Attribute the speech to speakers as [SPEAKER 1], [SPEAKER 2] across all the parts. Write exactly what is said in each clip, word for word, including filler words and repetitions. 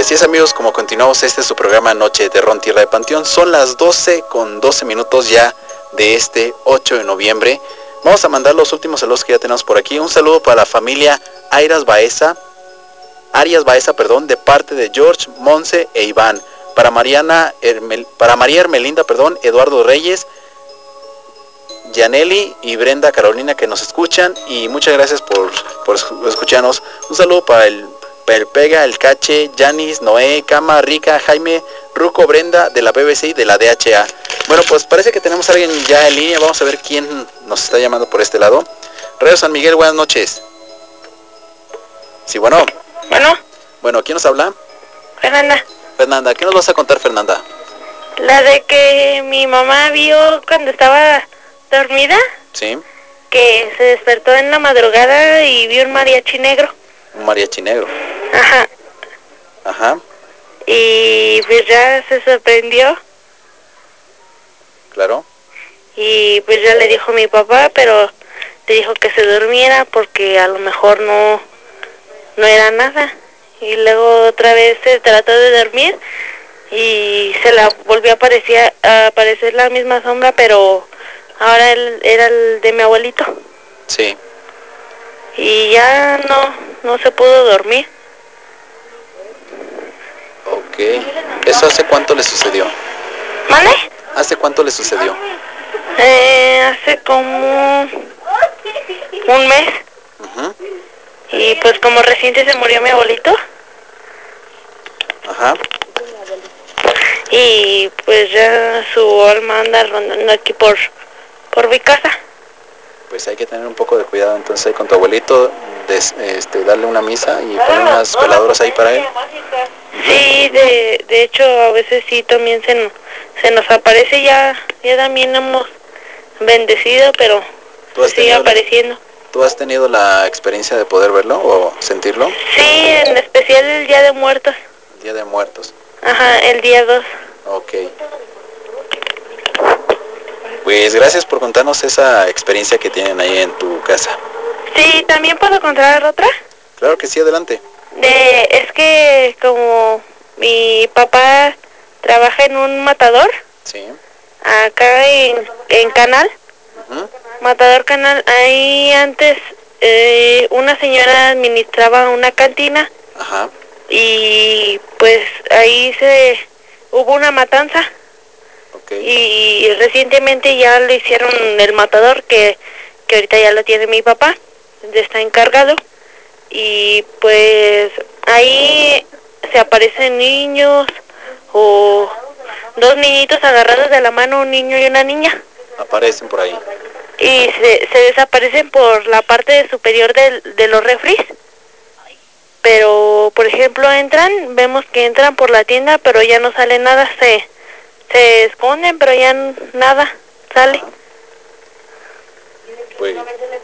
[SPEAKER 1] así es, amigos, como continuamos, este es su programa Noche de Terror, Tierra de Panteón. Son las doce con doce minutos ya de este ocho de noviembre. Vamos a mandar los últimos saludos que ya tenemos por aquí. Un saludo para la familia Airas Baeza, Arias Baeza, perdón, de parte de George, Monse e Iván. Para Mariana, Hermel, para María Hermelinda, perdón, Eduardo Reyes, Yaneli y Brenda Carolina que nos escuchan, y muchas gracias por, por escucharnos. Un saludo para el, para el Pega, el Cache, Yanis, Noé, Cama, Rica, Jaime, Ruco, Brenda de la B B C y de la D H A. Bueno, pues parece que tenemos a alguien ya en línea. Vamos a ver quién nos está llamando por este lado. Radio San Miguel, buenas noches. Sí, bueno.
[SPEAKER 2] Bueno.
[SPEAKER 1] Bueno, ¿quién nos habla?
[SPEAKER 2] Fernanda.
[SPEAKER 1] Fernanda, ¿qué nos vas a contar, Fernanda?
[SPEAKER 2] La de que mi mamá vio cuando estaba dormida.
[SPEAKER 1] Sí.
[SPEAKER 2] Que se despertó en la madrugada y vio un mariachi negro.
[SPEAKER 1] Un mariachi negro.
[SPEAKER 2] Ajá.
[SPEAKER 1] Ajá.
[SPEAKER 2] Y pues ya se sorprendió.
[SPEAKER 1] Claro.
[SPEAKER 2] Y pues ya le dijo a mi papá, pero le dijo que se durmiera porque a lo mejor no, no era nada. Y luego otra vez se trató de dormir y se la volvió a aparecer, a aparecer la misma sombra, pero ahora él era el de mi abuelito.
[SPEAKER 1] Sí.
[SPEAKER 2] Y ya no, no se pudo dormir.
[SPEAKER 1] Ok. ¿Eso hace cuánto le sucedió?
[SPEAKER 2] ¿Vale?
[SPEAKER 1] ¿Hace cuánto le sucedió?
[SPEAKER 2] Eh, hace como un mes.
[SPEAKER 1] Uh-huh.
[SPEAKER 2] Y pues como reciente se murió mi abuelito.
[SPEAKER 1] Ajá.
[SPEAKER 2] Y pues ya su alma anda rondando aquí por, por mi casa.
[SPEAKER 1] Pues hay que tener un poco de cuidado entonces ahí con tu abuelito, des, este, darle una misa y poner unas veladoras ahí para él.
[SPEAKER 2] Sí, de, de hecho a veces sí también se, se nos aparece, ya, ya también hemos bendecido, pero se sigue apareciendo.
[SPEAKER 1] ¿Tú has tenido la experiencia de poder verlo o sentirlo?
[SPEAKER 2] Sí, en especial el Día de Muertos.
[SPEAKER 1] El Día de Muertos.
[SPEAKER 2] Ajá, el día dos.
[SPEAKER 1] Ok. Pues gracias por contarnos esa experiencia que tienen ahí en tu casa.
[SPEAKER 2] Sí, ¿también puedo contar otra?
[SPEAKER 1] Claro que sí, adelante.
[SPEAKER 2] De, es que como mi papá trabaja en un matador.
[SPEAKER 1] Sí.
[SPEAKER 2] Acá en, en Canal.
[SPEAKER 1] Uh-huh.
[SPEAKER 2] Matador Canal, ahí antes eh, una señora administraba una cantina.
[SPEAKER 1] Ajá.
[SPEAKER 2] Y pues ahí se hubo una matanza.
[SPEAKER 1] Okay.
[SPEAKER 2] Y, y recientemente ya le hicieron el matador que, que ahorita ya lo tiene mi papá, está encargado. Y pues ahí se aparecen niños o dos niñitos agarrados de la mano, un niño y una niña.
[SPEAKER 1] Aparecen por ahí.
[SPEAKER 2] Y se, se desaparecen por la parte superior de, de los refris. Pero, por ejemplo, entran, vemos que entran por la tienda, pero ya no sale nada, se, se esconden, pero ya nada sale.
[SPEAKER 1] Ajá. Pues.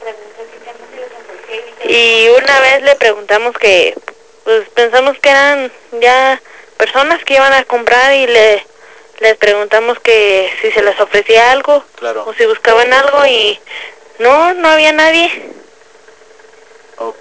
[SPEAKER 2] Y una vez le preguntamos que, pues pensamos que eran ya personas que iban a comprar y le les preguntamos que si se les ofrecía algo,
[SPEAKER 1] claro,
[SPEAKER 2] o si buscaban algo y no, no había nadie.
[SPEAKER 1] Ok.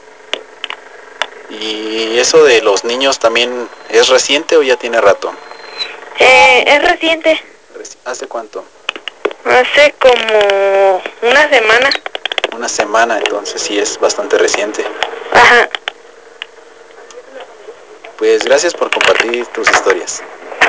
[SPEAKER 1] ¿Y eso de los niños también es reciente o ya tiene rato?
[SPEAKER 2] Eh, es reciente.
[SPEAKER 1] ¿Hace cuánto?
[SPEAKER 2] Hace como una semana.
[SPEAKER 1] Una semana, entonces sí es bastante reciente.
[SPEAKER 2] Ajá.
[SPEAKER 1] Pues gracias por compartir tus historias.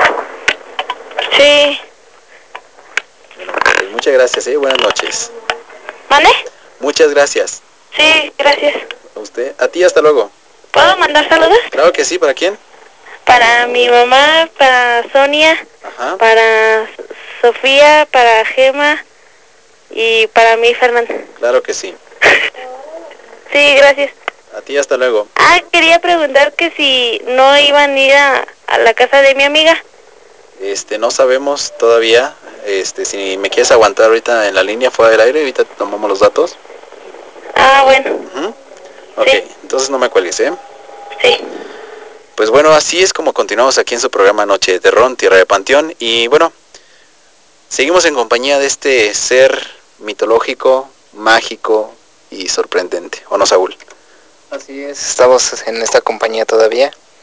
[SPEAKER 2] Sí.
[SPEAKER 1] Bueno, pues muchas gracias, ¿eh? Buenas noches.
[SPEAKER 2] ¿Vale?
[SPEAKER 1] Muchas gracias.
[SPEAKER 2] Sí, gracias.
[SPEAKER 1] A usted. A ti, hasta luego.
[SPEAKER 2] ¿Puedo mandar saludos?
[SPEAKER 1] Claro que sí, ¿para quién?
[SPEAKER 2] Para mi mamá, para Sonia,
[SPEAKER 1] Ajá.
[SPEAKER 2] para Sofía, para Gema y para mí, Fernanda.
[SPEAKER 1] Claro que sí.
[SPEAKER 2] Sí, gracias.
[SPEAKER 1] A ti, hasta luego.
[SPEAKER 2] Ah, quería preguntar que si no iban a ir a, a la casa de mi amiga.
[SPEAKER 1] Este, no sabemos todavía. Este, si me quieres aguantar ahorita en la línea fuera del aire, ahorita tomamos los datos.
[SPEAKER 2] Ah, bueno.
[SPEAKER 1] Uh-huh. Ok,
[SPEAKER 2] sí.
[SPEAKER 1] Entonces no me cuelgues, ¿eh?
[SPEAKER 2] Sí.
[SPEAKER 1] Pues bueno, así es como continuamos aquí en su programa Noche de Terror, Tierra de Panteón. Y bueno, seguimos en compañía de este ser mitológico, mágico y sorprendente. ¿O no, Saúl?
[SPEAKER 3] Así es, estamos en esta compañía todavía.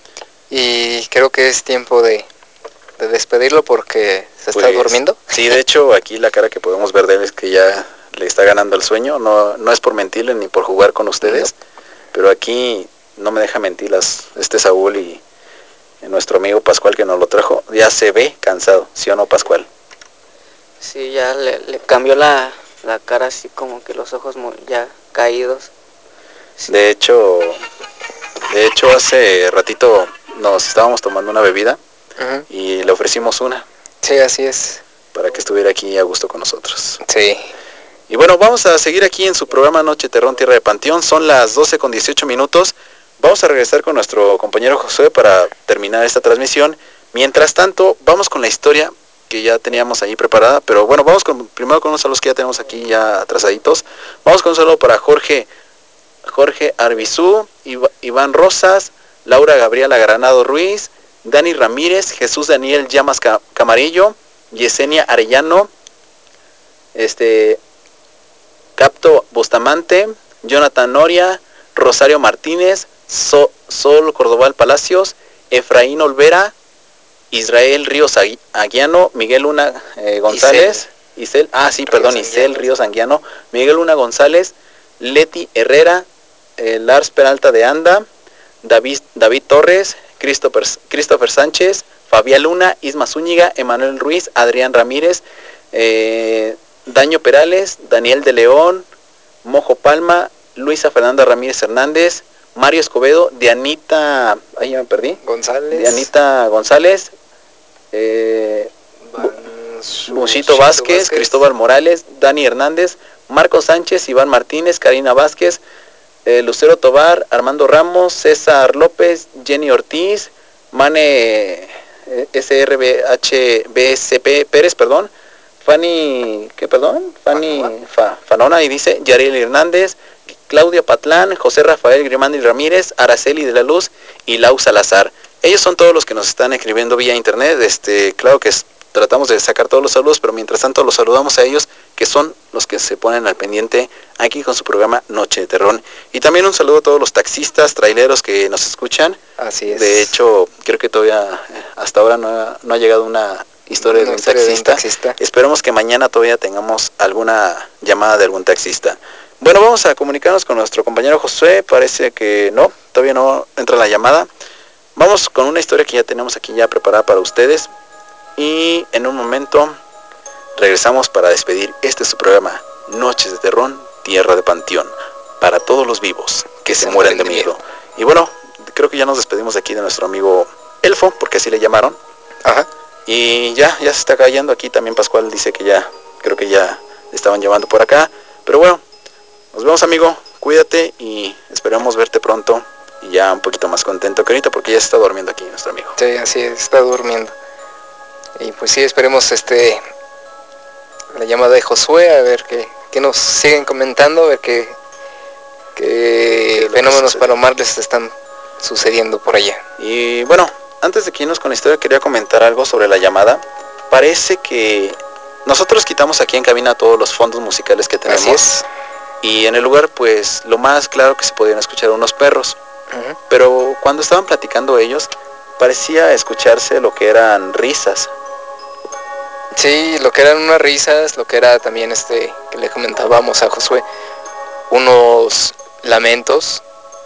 [SPEAKER 3] y creo que es tiempo de, de despedirlo porque se
[SPEAKER 1] pues,
[SPEAKER 3] está durmiendo.
[SPEAKER 1] Sí, de hecho aquí la cara que podemos ver de él es que ya le está ganando el sueño, no, no es por mentirle ni por jugar con ustedes, no. Pero aquí no me deja mentir las, este Saúl y nuestro amigo Pascual que nos lo trajo, ya se ve cansado, ¿sí o no, Pascual?
[SPEAKER 4] Sí, ya le, le cambió la, la cara así como que los ojos muy, ya caídos.
[SPEAKER 1] Sí. De hecho, de hecho hace ratito nos estábamos tomando una bebida uh-huh. y le ofrecimos una.
[SPEAKER 3] Sí, así es.
[SPEAKER 1] Para que estuviera aquí a gusto con nosotros.
[SPEAKER 3] Sí.
[SPEAKER 1] Y bueno, vamos a seguir aquí en su programa Noche Terrón, Tierra de Panteón. Son las doce con dieciocho minutos. Vamos a regresar con nuestro compañero Josué para terminar esta transmisión. Mientras tanto, vamos con la historia que ya teníamos ahí preparada. Pero bueno, vamos con, primero con unos saludos que ya tenemos aquí ya atrasaditos. Vamos con un saludo para Jorge, Jorge Arbizú, Iván Rosas, Laura Gabriela Granado Ruiz, Dani Ramírez, Jesús Daniel Llamas Camarillo, Yesenia Arellano, este, Capto Bustamante, Jonathan Noria, Rosario Martínez, so, Sol Cordoval Palacios, Efraín Olvera, Israel Ríos Aguiano, Miguel Luna eh, González, Isel, Isel, ah sí, Ríos perdón, Anguiano. Isel Ríos Anguiano, Miguel Luna González, Leti Herrera, eh, Lars Peralta de Anda, David, David Torres, Christopher, Christopher Sánchez, Fabián Luna, Isma Zúñiga, Emanuel Ruiz, Adrián Ramírez, eh, Daño Perales, Daniel de León, Mojo Palma, Luisa Fernanda Ramírez Hernández, Mario Escobedo, Dianita, ahí ya me perdí,
[SPEAKER 3] González,
[SPEAKER 1] Dianita González, eh, Buchito Vázquez, Vázquez, Cristóbal Morales, Dani Hernández, Marco Sánchez, Iván Martínez, Karina Vázquez, eh, Lucero Tobar, Armando Ramos, César López, Jenny Ortiz, Mane eh, S R B H B C P Pérez, perdón, Fanny, ¿qué perdón? Fanny Fa, Fanona, y dice, Yarel Hernández, Claudia Patlán, José Rafael Grimandi Ramírez, Araceli de la Luz y Lau Salazar. Ellos son todos los que nos están escribiendo vía internet. Este, claro que es, tratamos de sacar todos los saludos, pero mientras tanto los saludamos a ellos, que son los que se ponen al pendiente aquí con su programa Noche de Terrón. Y también un saludo a todos los taxistas, traileros que nos escuchan.
[SPEAKER 3] Así es.
[SPEAKER 1] De hecho, creo que todavía hasta ahora no ha, no ha llegado una historia, de un,
[SPEAKER 3] historia de un taxista.
[SPEAKER 1] Esperemos que mañana todavía tengamos alguna llamada de algún taxista. Bueno, vamos a comunicarnos con nuestro compañero Josué. Parece que no, todavía no entra la llamada. Vamos con una historia que ya tenemos aquí ya preparada para ustedes. Y en un momento regresamos para despedir este su programa Noches de Terrón, Tierra de Panteón, para todos los vivos que se, se mueren de miedo. miedo. Y bueno, creo que ya nos despedimos de aquí de nuestro amigo Elfo, porque así le llamaron.
[SPEAKER 3] Ajá.
[SPEAKER 1] Y ya, ya se está cayendo aquí. También Pascual dice que ya, creo que ya le estaban llevando por acá. Pero bueno, nos vemos, amigo. Cuídate y esperamos verte pronto. Y ya un poquito más contento que ahorita, porque ya se está durmiendo aquí nuestro amigo.
[SPEAKER 3] Sí, así es, está durmiendo. Y pues sí, esperemos este la llamada de Josué, a ver qué, qué nos siguen comentando, a ver qué, qué fenómenos paranormales están sucediendo por allá.
[SPEAKER 1] Y bueno, antes de que irnos con la historia, quería comentar algo sobre la llamada. Parece que nosotros quitamos aquí en cabina todos los fondos musicales que tenemos.
[SPEAKER 3] Así es.
[SPEAKER 1] Y en el lugar, pues, lo más claro que se podían escuchar unos perros. Uh-huh. Pero cuando estaban platicando ellos, parecía escucharse lo que eran risas.
[SPEAKER 3] Sí, lo que eran unas risas, lo que era también este, que le comentábamos a Josué, unos lamentos.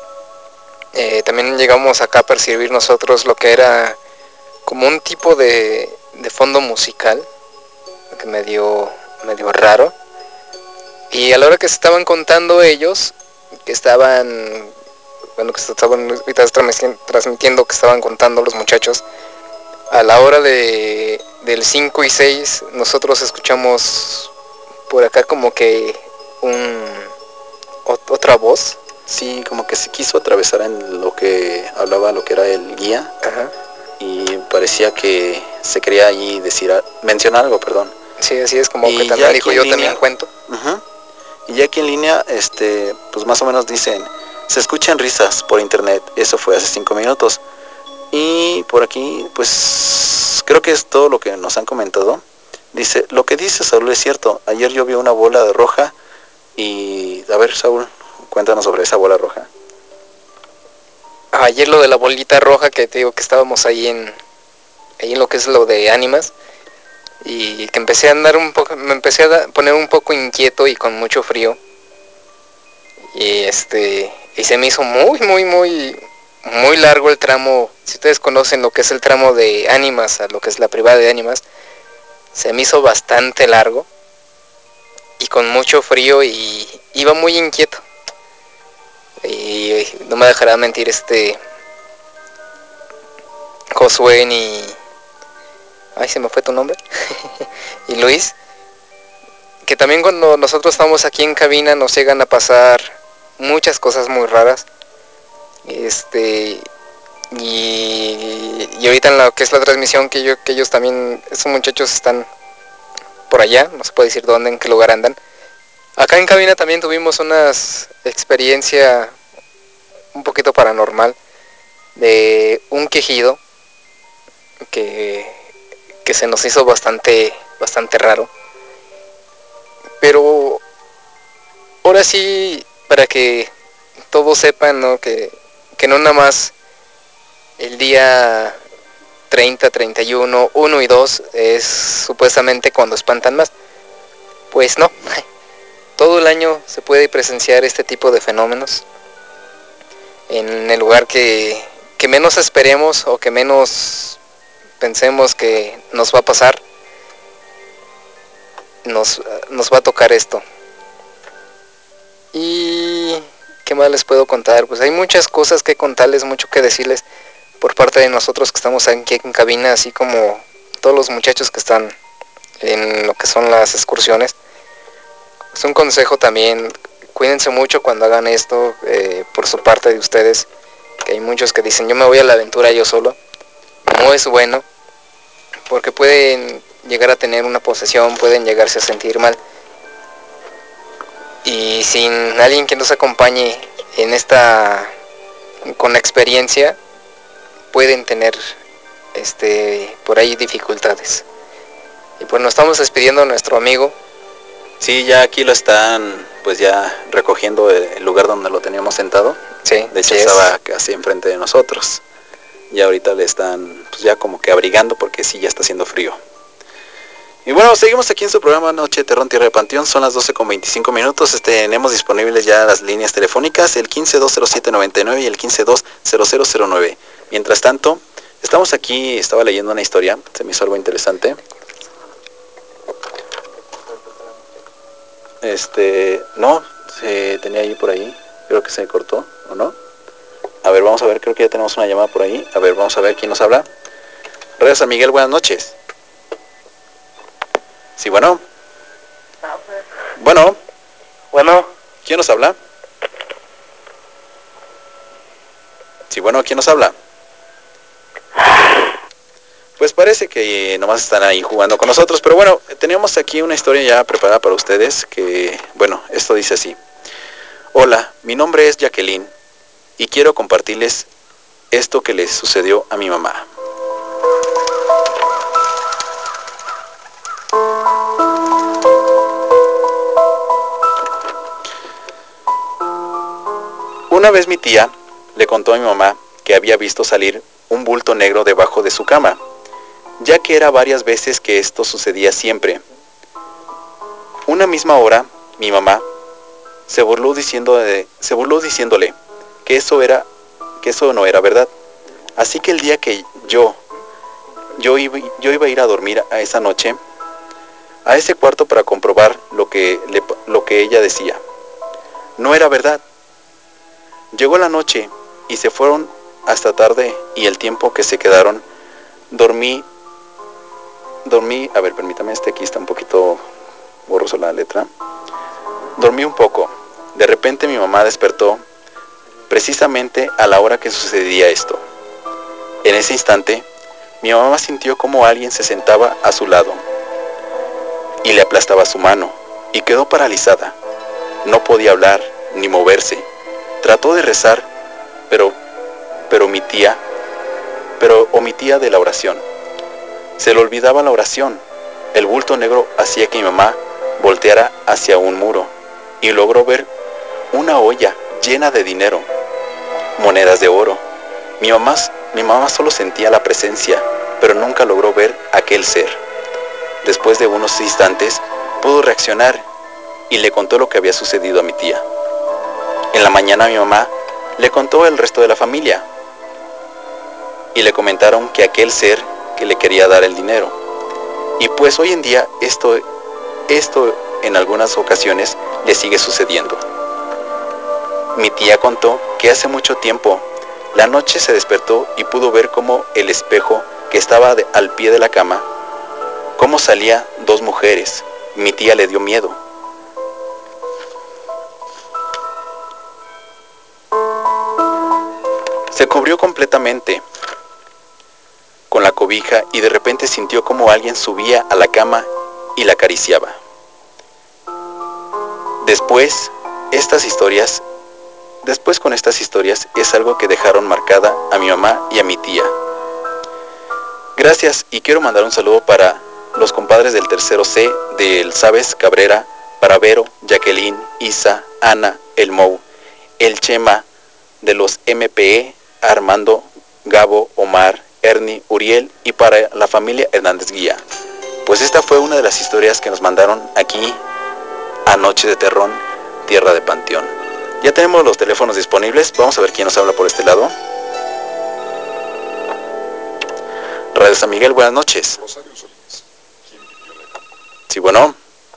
[SPEAKER 3] Eh, también llegamos acá a percibir nosotros lo que era como un tipo de, de fondo musical, que medio, medio raro. Y a la hora que se estaban contando ellos, que estaban, bueno, que se estaban transmitiendo, que estaban contando los muchachos, a la hora de del cinco y seis, nosotros escuchamos por acá como que un otra voz.
[SPEAKER 1] Sí, como que se quiso atravesar en lo que hablaba, lo que era el guía.
[SPEAKER 3] Ajá.
[SPEAKER 1] Y parecía que se quería allí decir, mencionar algo, perdón.
[SPEAKER 3] Sí, así es, como y que también dijo yo línea, también cuento.
[SPEAKER 1] Uh-huh. Y ya aquí en línea, este, pues más o menos dicen, se escuchan risas por internet, eso fue hace cinco minutos. Y por aquí, pues, creo que es todo lo que nos han comentado. Dice, lo que dice Saúl es cierto, ayer yo vi una bola de roja y, a ver, Saúl, cuéntanos sobre esa bola roja.
[SPEAKER 3] ayer lo de la bolita roja, que te digo que estábamos ahí en, ahí en lo que es lo de ánimas, y que empecé a andar un poco, me empecé a poner un poco inquieto y con mucho frío, y este, y se me hizo muy, muy, muy, muy largo el tramo. Si ustedes conocen lo que es el tramo de ánimas a lo que es la privada de ánimas, se me hizo bastante largo y con mucho frío y iba muy inquieto. Y no me dejará mentir este Josué ni... Ay, se me fue tu nombre. Y Luis, que también cuando nosotros estamos aquí en cabina nos llegan a pasar muchas cosas muy raras. Este... Y, y ahorita en lo que es la transmisión, que, yo, que ellos también, esos muchachos están por allá, no se puede decir dónde, en qué lugar andan. Acá en cabina también tuvimos una experiencia un poquito paranormal de un quejido que, que se nos hizo bastante, bastante raro. Pero ahora sí, para que todos sepan, ¿no? que, que no nada más el día treinta, treinta y uno, uno y dos es supuestamente cuando espantan más. Pues no, todo el año se puede presenciar este tipo de fenómenos en el lugar que, que menos esperemos o que menos pensemos que nos va a pasar. Nos, nos va a tocar esto. Y ¿qué más les puedo contar? Pues hay muchas cosas que contarles, mucho que decirles por parte de nosotros que estamos aquí en cabina, así como todos los muchachos que están en lo que son las excursiones. Es un consejo también, cuídense mucho cuando hagan esto, eh, por su parte de ustedes, que hay muchos que dicen yo me voy a la aventura yo solo. No es bueno, porque pueden llegar a tener una posesión, pueden llegarse a sentir mal. Y sin alguien que nos acompañe en esta, con la experiencia, pueden tener este por ahí dificultades. Y pues nos estamos despidiendo a nuestro amigo.
[SPEAKER 1] Sí, ya aquí lo están pues ya recogiendo el lugar donde lo teníamos sentado.
[SPEAKER 3] Sí,
[SPEAKER 1] de hecho
[SPEAKER 3] sí
[SPEAKER 1] estaba
[SPEAKER 3] es.
[SPEAKER 1] casi enfrente de nosotros. Y ahorita le están pues ya como que abrigando porque sí ya está haciendo frío. Y bueno, seguimos aquí en su programa Noche de Terror en Tierra de Panteón. Son las doce con veinticinco minutos. Este, tenemos disponibles ya las líneas telefónicas, el quince dos cero siete noventa y nueve y el quince dos cero cero cero nueve. Mientras tanto, estamos aquí, estaba leyendo una historia, se me hizo algo interesante. Este, no, se tenía ahí por ahí, creo que se cortó, ¿o no? A ver, vamos a ver, creo que ya tenemos una llamada por ahí. A ver, vamos a ver quién nos habla. Radio San Miguel, buenas noches. Sí, bueno. Bueno.
[SPEAKER 5] Bueno.
[SPEAKER 1] ¿Quién nos habla? Sí, bueno, ¿quién nos habla? Pues parece que nomás están ahí jugando con nosotros, pero bueno, tenemos aquí una historia ya preparada para ustedes que, bueno, esto dice así. Hola, mi nombre es Jacqueline y quiero compartirles esto que le sucedió a mi mamá. Una vez mi tía le contó a mi mamá que había visto salir un bulto negro debajo de su cama, ya que era varias veces que esto sucedía siempre. Una misma hora, mi mamá se burló diciendo de, se burló diciéndole que eso era, que eso no era verdad. Así que el día que yo, yo iba, yo iba a ir a dormir a esa noche, a ese cuarto para comprobar lo que, le, lo que ella decía. No era verdad. Llegó la noche y se fueron hasta tarde y el tiempo que se quedaron, dormí, dormí, a ver, permítame, este aquí está un poquito borroso la letra. Dormí un poco. De repente mi mamá despertó precisamente a la hora que sucedía esto. En ese instante, mi mamá sintió como alguien se sentaba a su lado y le aplastaba su mano y quedó paralizada. No podía hablar ni moverse. Trató de rezar, pero, pero omitía, pero omitía de la oración. Se le olvidaba la oración. El bulto negro hacía que mi mamá volteara hacia un muro y logró ver una olla llena de dinero, monedas de oro Mi mamá, mi mamá solo sentía la presencia, pero nunca logró ver aquel ser. Después de unos instantes, pudo reaccionar y le contó lo que había sucedido a mi tía. En la mañana mi mamá le contó al resto de la familia y le comentaron que aquel ser que le quería dar el dinero. Y pues hoy en día esto, esto en algunas ocasiones le sigue sucediendo. Mi tía contó que hace mucho tiempo, la noche se despertó y pudo ver cómo el espejo que estaba de, al pie de la cama, cómo salía dos mujeres. Mi tía le dio miedo. Se cubrió completamente con la cobija y de repente sintió como alguien subía a la cama y la acariciaba. Después, estas historias, después con estas historias es algo que dejaron marcada a mi mamá y a mi tía. Gracias, y quiero mandar un saludo para los compadres del tercero C, del Sabes Cabrera, para Vero, Jacqueline, Isa, Ana, El Mou, el Chema, de los M P E, Armando, Gabo, Omar, Ernie, Uriel, y para la familia Hernández Guía. Pues esta fue una de las historias que nos mandaron aquí a Noche de Terrón, Tierra de Panteón. Ya tenemos los teléfonos disponibles, vamos a ver quién nos habla por este lado. Radio San Miguel, buenas noches. Sí, bueno.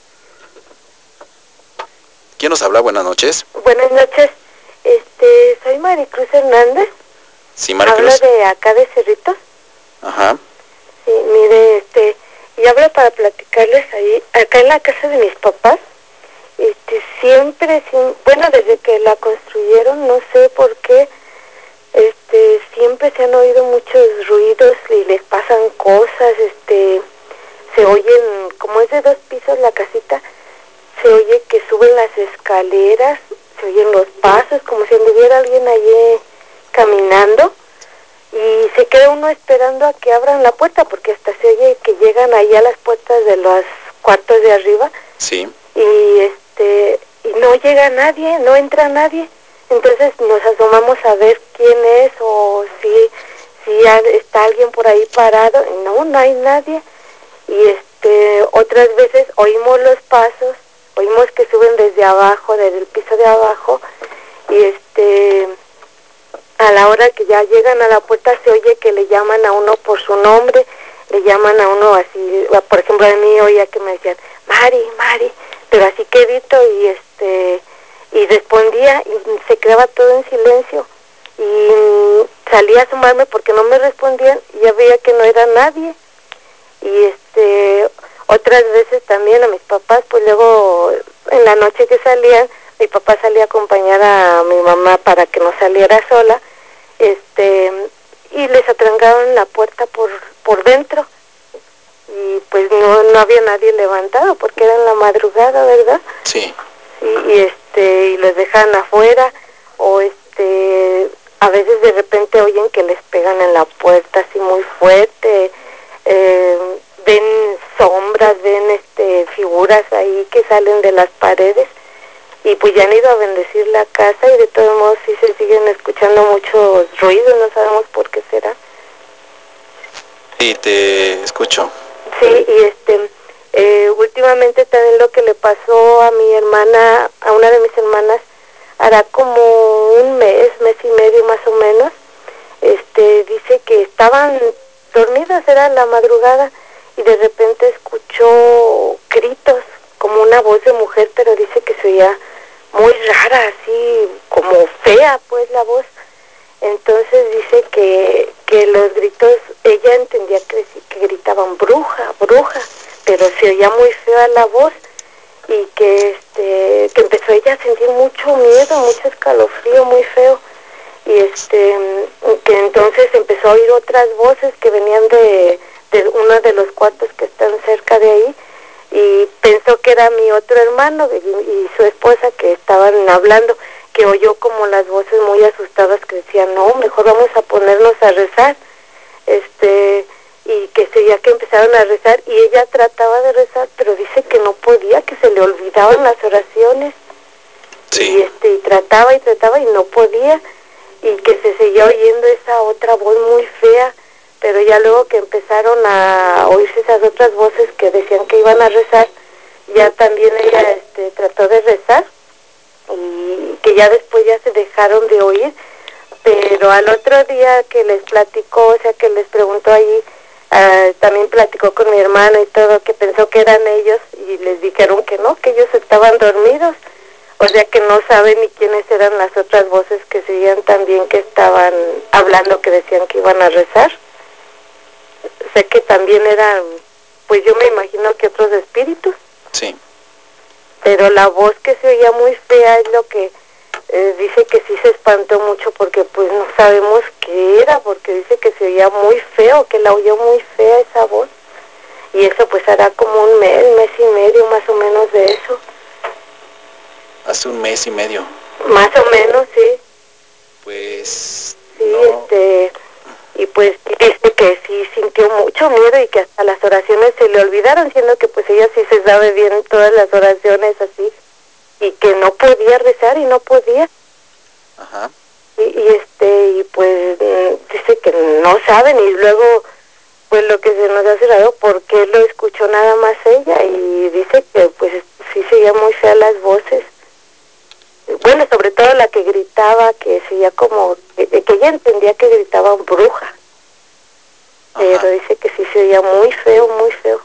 [SPEAKER 1] ¿Quién nos habla? Buenas noches.
[SPEAKER 5] Buenas noches, este, soy Maricruz Hernández.
[SPEAKER 1] Sí, Maricruz.
[SPEAKER 5] Hablo de acá de Cerritos.
[SPEAKER 1] Ajá.
[SPEAKER 5] Sí, mire, este, y hablo para platicarles ahí, acá en la casa de mis papás, este, siempre, sin, bueno, desde que la construyeron, no sé por qué, este, siempre se han oído muchos ruidos y les pasan cosas, este, se oyen, como es de dos pisos la casita, se oye que suben las escaleras, se oyen los pasos, como si anduviera alguien allí caminando, y se queda uno esperando a que abran la puerta, porque hasta se oye que llegan ahí a las puertas de los cuartos de arriba.
[SPEAKER 1] Sí.
[SPEAKER 5] Y este, y no llega nadie, no entra nadie. Entonces nos asomamos a ver quién es, o si, si está alguien por ahí parado, y no, no hay nadie. Y este, otras veces oímos los pasos, oímos que suben desde abajo, desde el piso de abajo, y este, a la hora que ya llegan a la puerta se oye que le llaman a uno por su nombre, le llaman a uno así, por ejemplo a mí oía que me decían, Mari, Mari, pero así quedito, y este, y respondía y se quedaba todo en silencio, y salí a asomarme porque no me respondían y ya veía que no era nadie. Y este, otras veces también a mis papás, pues luego en la noche que salían, mi papá salía a acompañar a mi mamá para que no saliera sola, este, y les atrancaron la puerta por por dentro, y pues no no había nadie levantado porque era en la madrugada, ¿verdad?
[SPEAKER 1] Sí.
[SPEAKER 5] Y, y este, y los dejan afuera, o este, a veces de repente oyen que les pegan en la puerta así muy fuerte. Eh, ven sombras, ven este figuras ahí que salen de las paredes, y pues ya han ido a bendecir la casa, y de todos modos sí se siguen escuchando muchos ruidos, no sabemos por qué será.
[SPEAKER 1] Sí, te escucho.
[SPEAKER 5] Sí, y este, eh, últimamente también lo que le pasó a mi hermana, a una de mis hermanas, hará como un mes, mes y medio más o menos, este, dice que estaban dormidas, era la madrugada, y de repente escuchó gritos, como una voz de mujer, pero dice que se oía muy rara, así como fea pues la voz. Entonces dice que, que los gritos, ella entendía que, que gritaban bruja, bruja, pero se oía muy fea la voz, y que este, que empezó ella a sentir mucho miedo, mucho escalofrío, muy feo. Y este, que entonces empezó a oír otras voces que venían de, de uno de los cuartos que están cerca de ahí, y pensó que era mi otro hermano y, y su esposa que estaban hablando, que oyó como las voces muy asustadas que decían, no, mejor vamos a ponernos a rezar, este, y que sería que empezaron a rezar, y ella trataba de rezar, pero dice que no podía, que se le olvidaban las oraciones.
[SPEAKER 1] Sí.
[SPEAKER 5] Y este, y trataba y trataba y no podía. y que se seguía oyendo esa otra voz muy fea, pero ya luego que empezaron a oírse esas otras voces que decían que iban a rezar, ya también ella este, trató de rezar y que ya después ya se dejaron de oír, pero al otro día que les platicó, o sea que les preguntó allí, uh, también platicó con mi hermano y todo, que pensó que eran ellos y les dijeron que no, que ellos estaban dormidos, o sea que no saben ni quiénes eran las otras voces que seguían también que estaban hablando, que decían que iban a rezar. O sea que también eran, pues yo me imagino que otros espíritus.
[SPEAKER 1] Sí.
[SPEAKER 5] Pero la voz que se oía muy fea es lo que eh, dice que sí se espantó mucho, porque pues no sabemos qué era, porque dice que se oía muy feo, que la oyó muy fea esa voz. Y eso pues hará como un mes, mes y medio más o menos de eso.
[SPEAKER 1] Hace un mes y medio.
[SPEAKER 5] Más o menos, sí.
[SPEAKER 1] Pues...
[SPEAKER 5] Sí,
[SPEAKER 1] no.
[SPEAKER 5] este... Y pues dice que sí sintió mucho miedo y que hasta las oraciones se le olvidaron, siendo que pues ella sí se sabe bien todas las oraciones así, y que no podía rezar y no podía.
[SPEAKER 1] Ajá.
[SPEAKER 5] Y, y este, y pues dice que no saben, y luego pues lo que se nos hace raro, porque lo escuchó nada más ella, y dice que pues sí se oía muy fea las voces. Bueno, sobre todo la que gritaba, que sería como, que, que ella entendía que gritaban bruja. Ajá. Pero dice que sí se oía muy feo, muy feo.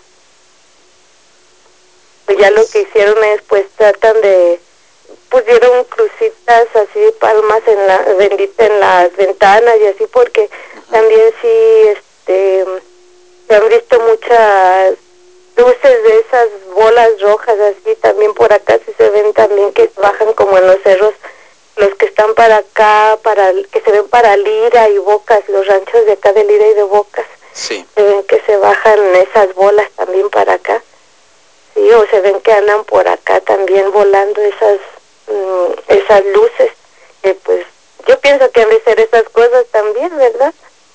[SPEAKER 5] Pues, pues ya lo que hicieron es, pues tratan de, pusieron crucitas así, palmas en la, bendita en las ventanas y así, porque uh-huh. también sí, este, se han visto muchas luces de esas bolas rojas así, también por acá sí se ven también que bajan como en los cerros, los que están para acá, para que se ven para Lira y Bocas, los ranchos de acá de Lira y de Bocas.
[SPEAKER 1] Sí.
[SPEAKER 5] Se ven que se bajan esas bolas también para acá. Sí, o se ven que andan por acá también volando esas mmm, esas luces. Que pues yo pienso que han de ser esas cosas también, ¿verdad?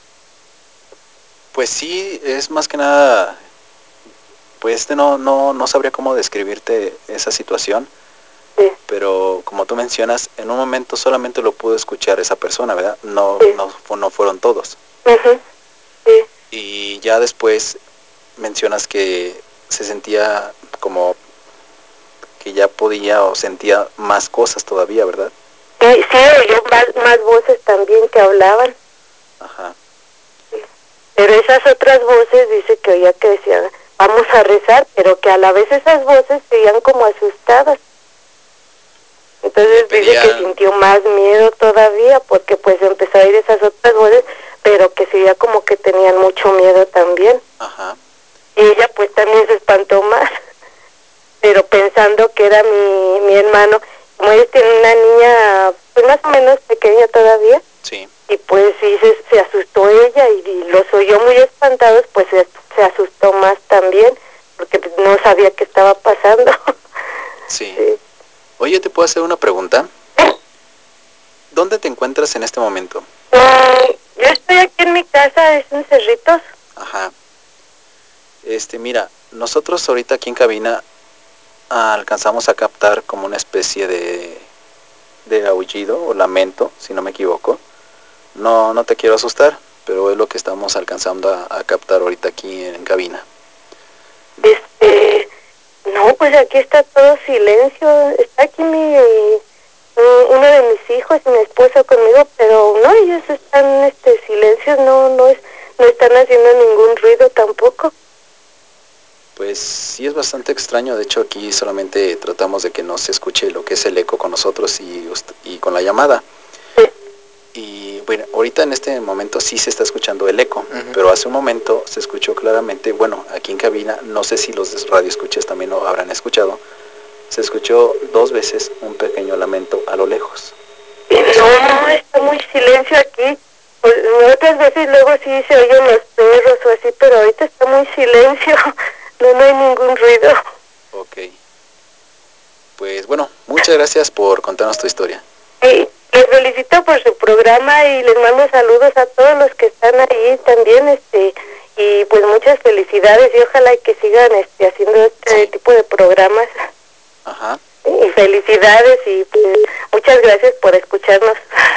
[SPEAKER 1] Pues sí, es más que nada, pues este no, no, no sabría cómo describirte esa situación.
[SPEAKER 5] Sí.
[SPEAKER 1] Pero como tú mencionas, en un momento solamente lo pudo escuchar esa persona, ¿verdad? No,
[SPEAKER 5] sí.
[SPEAKER 1] no, no fueron todos.
[SPEAKER 5] Uh-huh. Sí.
[SPEAKER 1] Y ya después mencionas que se sentía como que ya podía o sentía más cosas todavía, ¿verdad?
[SPEAKER 5] Sí, sí, oyó más, más voces también que hablaban.
[SPEAKER 1] Ajá.
[SPEAKER 5] Sí. Pero esas otras voces dice que oía que decían, vamos a rezar, pero que a la vez esas voces se oían como asustadas. Entonces pedían... dice que sintió más miedo todavía, porque pues empezó a oír esas otras voces, pero que se oía como que tenían mucho miedo también.
[SPEAKER 1] Ajá.
[SPEAKER 5] Y ella pues también se espantó más, pero pensando que era mi, mi hermano. Como ellos tienen una niña pues más o menos pequeña todavía.
[SPEAKER 1] Sí.
[SPEAKER 5] Y pues sí se, se asustó ella y, y los oyó muy espantados, pues se, se asustó más también, porque pues, no sabía qué estaba pasando.
[SPEAKER 1] Sí. Sí. Oye, ¿te puedo hacer una pregunta? ¿Dónde te encuentras en este momento?
[SPEAKER 5] Um, yo estoy aquí en mi casa, es en Cerritos.
[SPEAKER 1] Ajá. Este, mira, nosotros ahorita aquí en cabina alcanzamos a captar como una especie de, de aullido o lamento, si no me equivoco. No, no te quiero asustar, pero es lo que estamos alcanzando a, a captar ahorita aquí en cabina.
[SPEAKER 5] Este, no, pues aquí está todo silencio. Está aquí mi, uno de mis hijos y mi esposo conmigo, pero no, ellos están en este silencio, no, no es, no están haciendo ningún ruido tampoco.
[SPEAKER 1] Pues sí es bastante extraño, de hecho aquí solamente tratamos de que no se escuche lo que es el eco con nosotros y, y con la llamada.
[SPEAKER 5] Sí.
[SPEAKER 1] Y bueno, ahorita en este momento sí se está escuchando el eco,
[SPEAKER 3] uh-huh.
[SPEAKER 1] pero hace un momento se escuchó claramente, bueno, aquí en cabina, no sé si los radioescuchas también lo habrán escuchado, se escuchó dos veces un pequeño lamento a lo lejos.
[SPEAKER 5] No, no, está muy silencio aquí. Pues, otras veces luego sí se oyen los perros o así, pero ahorita está muy silencio. No, no hay ningún ruido.
[SPEAKER 1] Ok. Pues bueno, muchas gracias por contarnos tu historia.
[SPEAKER 5] Sí, les felicito por su programa y les mando saludos a todos los que están ahí también, este, y pues muchas felicidades y ojalá que sigan este haciendo este sí. tipo de programas.
[SPEAKER 1] Ajá.
[SPEAKER 5] Y felicidades y pues, muchas gracias por escucharnos.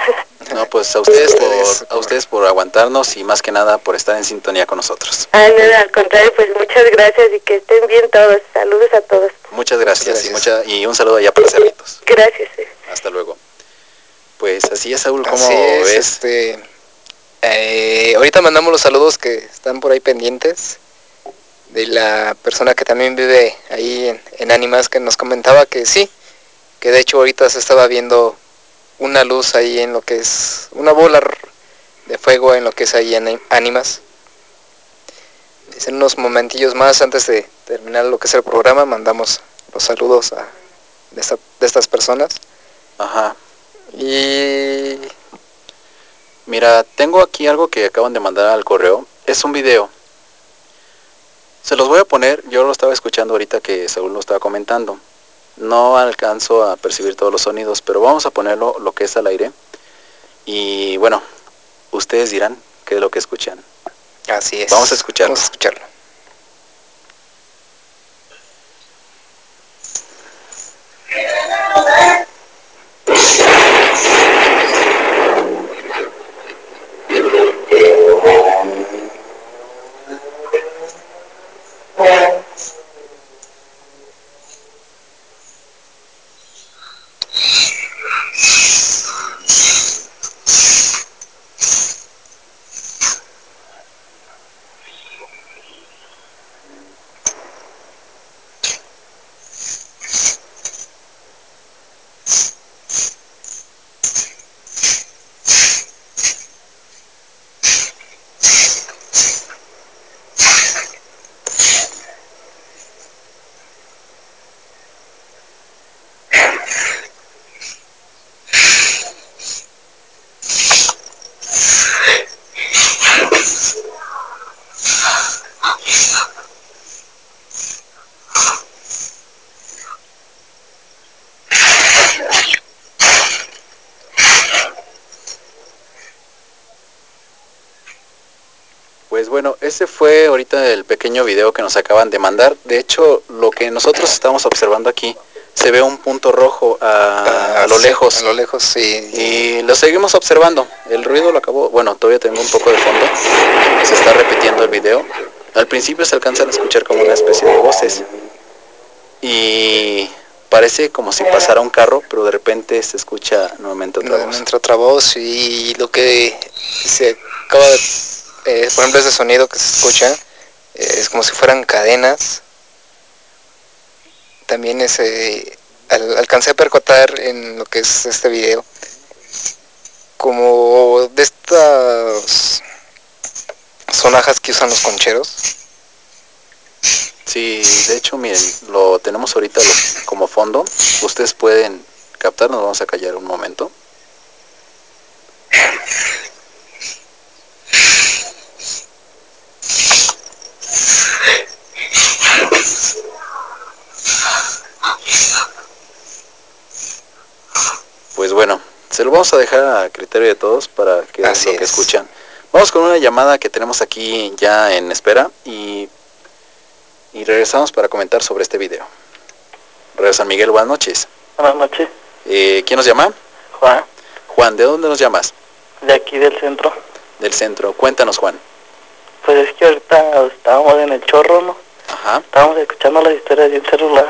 [SPEAKER 1] No, pues a ustedes, por, a ustedes por aguantarnos y más que nada por estar en sintonía con nosotros.
[SPEAKER 5] Ah, no, al contrario, pues muchas gracias y que estén bien todos. Saludos a todos.
[SPEAKER 1] Muchas gracias, gracias. Y, mucha, y un saludo allá para Cerritos.
[SPEAKER 5] Gracias. Eh.
[SPEAKER 1] Hasta luego. Pues así es, Saúl, ¿cómo
[SPEAKER 3] así es,
[SPEAKER 1] ves?
[SPEAKER 3] Este, eh, ahorita mandamos los saludos que están por ahí pendientes de la persona que también vive ahí en, en Ánimas, que nos comentaba que sí, que de hecho ahorita se estaba viendo una luz ahí en lo que es una bola de fuego en lo que es ahí en Ánimas. En unos momentillos más antes de terminar lo que es el programa mandamos los saludos a, de, esta, de estas personas.
[SPEAKER 1] Ajá.
[SPEAKER 3] Y
[SPEAKER 1] mira, tengo aquí algo que acaban de mandar al correo. Es un video. Se los voy a poner. Yo lo estaba escuchando ahorita que Saúl lo estaba comentando. No alcanzo a percibir todos los sonidos, pero vamos a ponerlo lo que es al aire. Y bueno, ustedes dirán qué es lo que escuchan.
[SPEAKER 3] Así es.
[SPEAKER 1] Vamos a escucharlo.
[SPEAKER 3] Vamos a escucharlo.
[SPEAKER 1] Pues bueno, ese fue ahorita el pequeño video que nos acaban de mandar. De hecho, lo que nosotros estamos observando aquí, se ve un punto rojo a,
[SPEAKER 3] ah,
[SPEAKER 1] a lo
[SPEAKER 3] sí,
[SPEAKER 1] lejos.
[SPEAKER 3] A lo lejos, sí.
[SPEAKER 1] Y lo seguimos observando. El ruido lo acabó, bueno, todavía tengo un poco de fondo. Se está repitiendo el video. Al principio se alcanzan a escuchar como una especie de voces. Y parece como si pasara un carro, pero de repente se escucha nuevamente otra voz.
[SPEAKER 3] Nuevamente otra voz y lo que se acaba de... Eh, por ejemplo, ese sonido que se escucha eh, es como si fueran cadenas. También ese, al, alcancé a percotar en lo que es este video como de estas sonajas que usan los concheros.
[SPEAKER 1] Sí, de hecho, miren, lo tenemos ahorita lo, como fondo. Ustedes pueden captar, nos vamos a callar un momento. Pues bueno, se lo vamos a dejar a criterio de todos para que es lo que
[SPEAKER 3] es.
[SPEAKER 1] escuchan. Vamos con una llamada que tenemos aquí ya en espera y, y regresamos para comentar sobre este video. Radio San Miguel, buenas noches.
[SPEAKER 6] Buenas noches.
[SPEAKER 1] Eh, ¿Quién nos llama?
[SPEAKER 6] Juan.
[SPEAKER 1] Juan, ¿de dónde nos llamas?
[SPEAKER 6] De aquí del centro.
[SPEAKER 1] Del centro. Cuéntanos, Juan.
[SPEAKER 6] Pues es que ahorita estábamos en el chorro, ¿no?
[SPEAKER 1] Ajá.
[SPEAKER 6] Estábamos escuchando las historias de un celular.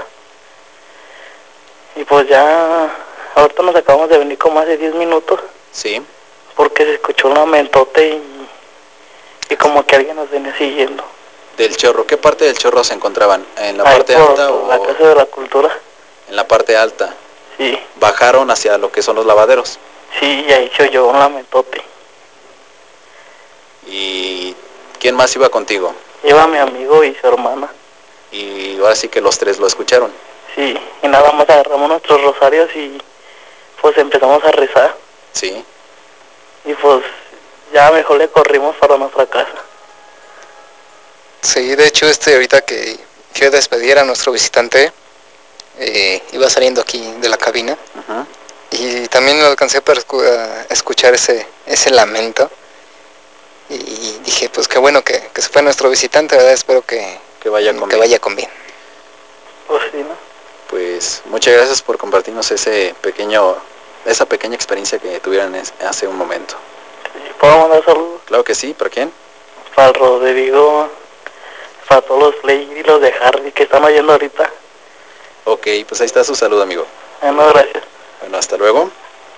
[SPEAKER 6] Y pues ya, ahorita nos acabamos de venir como hace diez minutos.
[SPEAKER 1] Sí.
[SPEAKER 6] Porque se escuchó un lamentote y, y como que alguien nos venía siguiendo.
[SPEAKER 1] Del chorro, ¿qué parte del chorro se encontraban? ¿En la
[SPEAKER 6] Ahí
[SPEAKER 1] parte
[SPEAKER 6] por
[SPEAKER 1] alta o...?
[SPEAKER 6] la Casa de la Cultura.
[SPEAKER 1] En la parte alta.
[SPEAKER 6] Sí.
[SPEAKER 1] Bajaron hacia lo que son los lavaderos.
[SPEAKER 6] Sí, y ahí se oyó un lamentote.
[SPEAKER 1] ¿Y quién más iba contigo?
[SPEAKER 6] Iba mi amigo y su hermana.
[SPEAKER 1] Y ahora sí que los tres lo escucharon.
[SPEAKER 6] Sí, y nada más agarramos nuestros rosarios y pues empezamos a rezar.
[SPEAKER 1] Sí.
[SPEAKER 6] Y pues ya mejor le corrimos para nuestra casa.
[SPEAKER 3] Sí, de hecho este ahorita que fui a despedir a nuestro visitante, eh, iba saliendo aquí de la cabina.
[SPEAKER 1] Uh-huh.
[SPEAKER 3] Y también alcancé a escuchar ese, ese lamento. Y dije, pues qué bueno que, que se fue nuestro visitante, ¿verdad? Espero que,
[SPEAKER 1] que, vaya, con
[SPEAKER 3] que
[SPEAKER 1] bien.
[SPEAKER 3] vaya con bien.
[SPEAKER 6] Pues sí, ¿no?
[SPEAKER 1] Pues muchas gracias por compartirnos ese pequeño esa pequeña experiencia que tuvieron hace un momento.
[SPEAKER 6] ¿Puedo mandar saludos?
[SPEAKER 1] Claro que sí, ¿para quién?
[SPEAKER 6] Para el Rodrigo, para todos los Play y los de Hardy que están oyendo ahorita.
[SPEAKER 1] Ok, pues ahí está su saludo, amigo.
[SPEAKER 6] Bueno, gracias.
[SPEAKER 1] Bueno, hasta luego.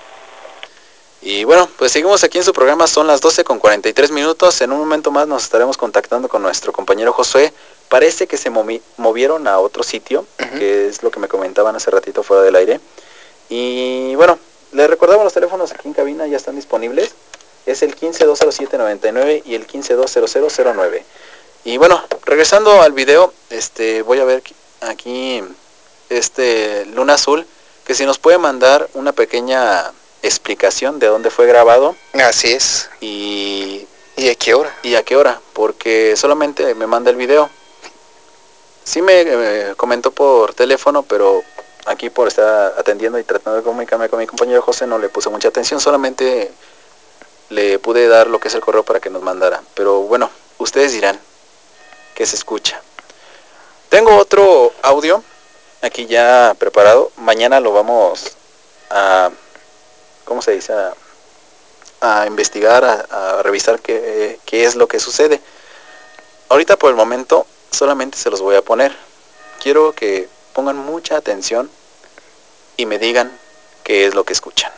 [SPEAKER 1] Y bueno, pues seguimos aquí en su programa, son las doce con cuarenta y tres minutos. En un momento más nos estaremos contactando con nuestro compañero Josué. Parece que se movi movieron a otro sitio, uh-huh. que es lo que me comentaban hace ratito fuera del aire. Y bueno, les recordamos los teléfonos aquí en cabina, ya están disponibles. Es el quince dos cero siete noventa y nueve y el quince dos cero cero cero nueve. Y bueno, regresando al video, este voy a ver aquí este Luna Azul, que si nos puede mandar una pequeña explicación de dónde fue grabado.
[SPEAKER 3] Así es.
[SPEAKER 1] Y,
[SPEAKER 3] ¿Y a qué hora?
[SPEAKER 1] Y a qué hora, porque solamente me manda el video. Sí me eh, comentó por teléfono, pero aquí por estar atendiendo y tratando de comunicarme con mi compañero José no le puse mucha atención, solamente le pude dar lo que es el correo para que nos mandara. Pero bueno, ustedes dirán qué se escucha. Tengo otro audio aquí ya preparado. Mañana lo vamos a, ¿cómo se dice? A, a investigar, a, a revisar qué, qué es lo que sucede. Ahorita por el momento solamente se los voy a poner. Quiero que pongan mucha atención y me digan qué es lo que escuchan.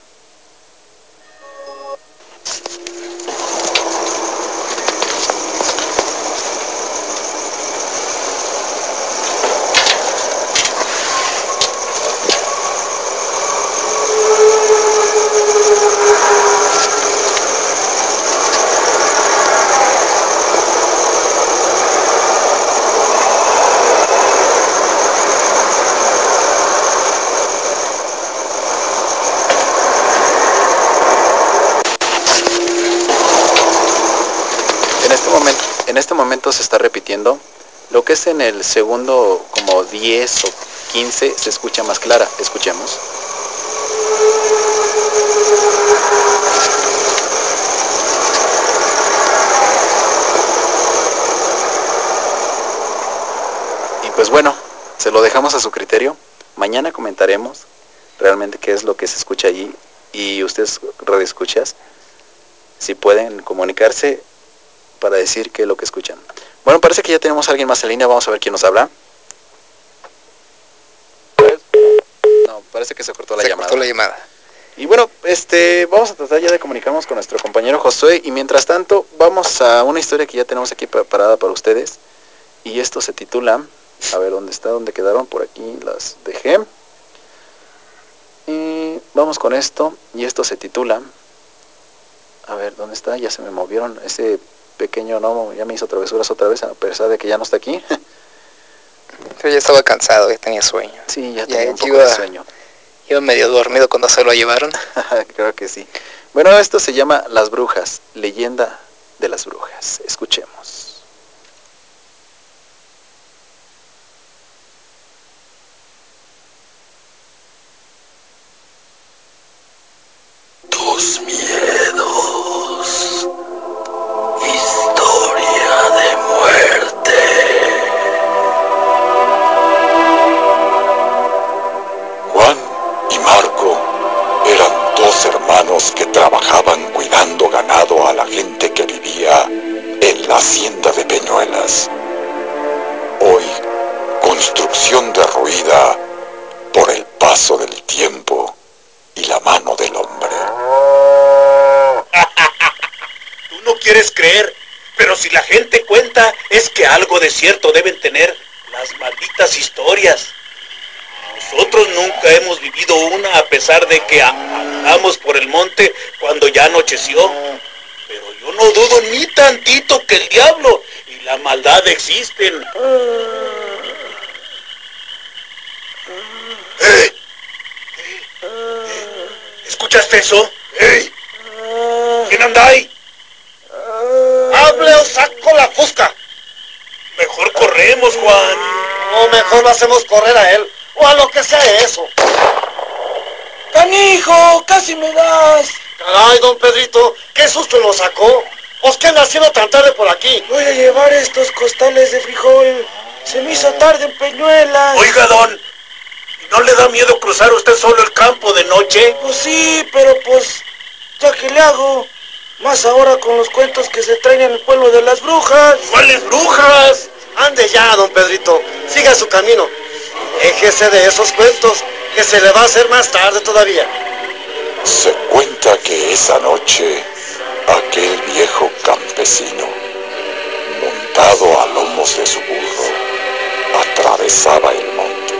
[SPEAKER 1] En este momento se está repitiendo. Lo que es en el segundo como diez o quince se escucha más clara. Escuchemos. Y pues bueno, se lo dejamos a su criterio. Mañana comentaremos realmente qué es lo que se escucha allí. Y ustedes, radioescuchas, si pueden comunicarse para decir qué es lo que escuchan. Bueno, parece que ya tenemos a alguien más en línea. Vamos a ver quién nos habla. No, parece que se cortó la
[SPEAKER 3] se
[SPEAKER 1] llamada.
[SPEAKER 3] Se cortó la llamada.
[SPEAKER 1] Y bueno, este, vamos a tratar ya de comunicarnos con nuestro compañero Josué. Y mientras tanto, vamos a una historia que ya tenemos aquí preparada para ustedes. Y esto se titula... A ver, ¿dónde está? ¿Dónde quedaron? Por aquí las dejé. Y vamos con esto. Y esto se titula... A ver, ¿dónde está? Ya se me movieron. Ese pequeño gnomo ya me hizo travesuras otra vez, a pesar de que ya no está aquí.
[SPEAKER 3] Yo ya estaba cansado, ya tenía sueño.
[SPEAKER 1] Sí, ya
[SPEAKER 3] ya
[SPEAKER 1] tenía un poco
[SPEAKER 3] iba,
[SPEAKER 1] de sueño.
[SPEAKER 3] Iba medio dormido cuando se lo llevaron.
[SPEAKER 1] Creo que sí. Bueno, esto se llama Las Brujas, leyenda de las brujas. Escuchemos.
[SPEAKER 7] Tus miedos, historia de muerte. Juan y Marco eran dos hermanos que trabajaban cuidando ganado a la gente que vivía en la hacienda de Peñuelas. Hoy, construcción derruida por el paso del tiempo y la mano del hombre.
[SPEAKER 8] Tú no quieres creer, pero si la gente cuenta, es que algo de cierto deben tener las malditas historias. Nosotros nunca hemos vivido una, a pesar de que andamos por el monte cuando ya anocheció. Pero yo no dudo ni tantito que el diablo y la maldad existen. ¡Eh! ¿Escuchaste eso? ¡Ey! ¿Quién anda ahí? ¡Hable o saco la fusca! Mejor corremos, Juan.
[SPEAKER 9] O mejor lo hacemos correr a él, o a lo que sea eso.
[SPEAKER 10] ¡Canijo! ¡Casi me das!
[SPEAKER 9] Caray, don Pedrito, ¿qué susto nos sacó? ¿Os qué anda haciendo tan tarde por aquí?
[SPEAKER 10] Voy a llevar estos costales de frijol. Se me hizo tarde en Peñuelas.
[SPEAKER 8] Oiga, don, ¿No le da miedo cruzar usted solo el campo de noche?
[SPEAKER 10] Pues sí, pero pues, ¿ya qué le hago? Más ahora con los cuentos que se traen en el pueblo de las brujas.
[SPEAKER 8] ¿Cuáles brujas?
[SPEAKER 9] Ande ya, don Pedrito, siga su camino. Déjese de esos cuentos, que se le va a hacer más tarde todavía.
[SPEAKER 7] Se cuenta que esa noche, aquel viejo campesino, montado a lomos de su burro, atravesaba el monte.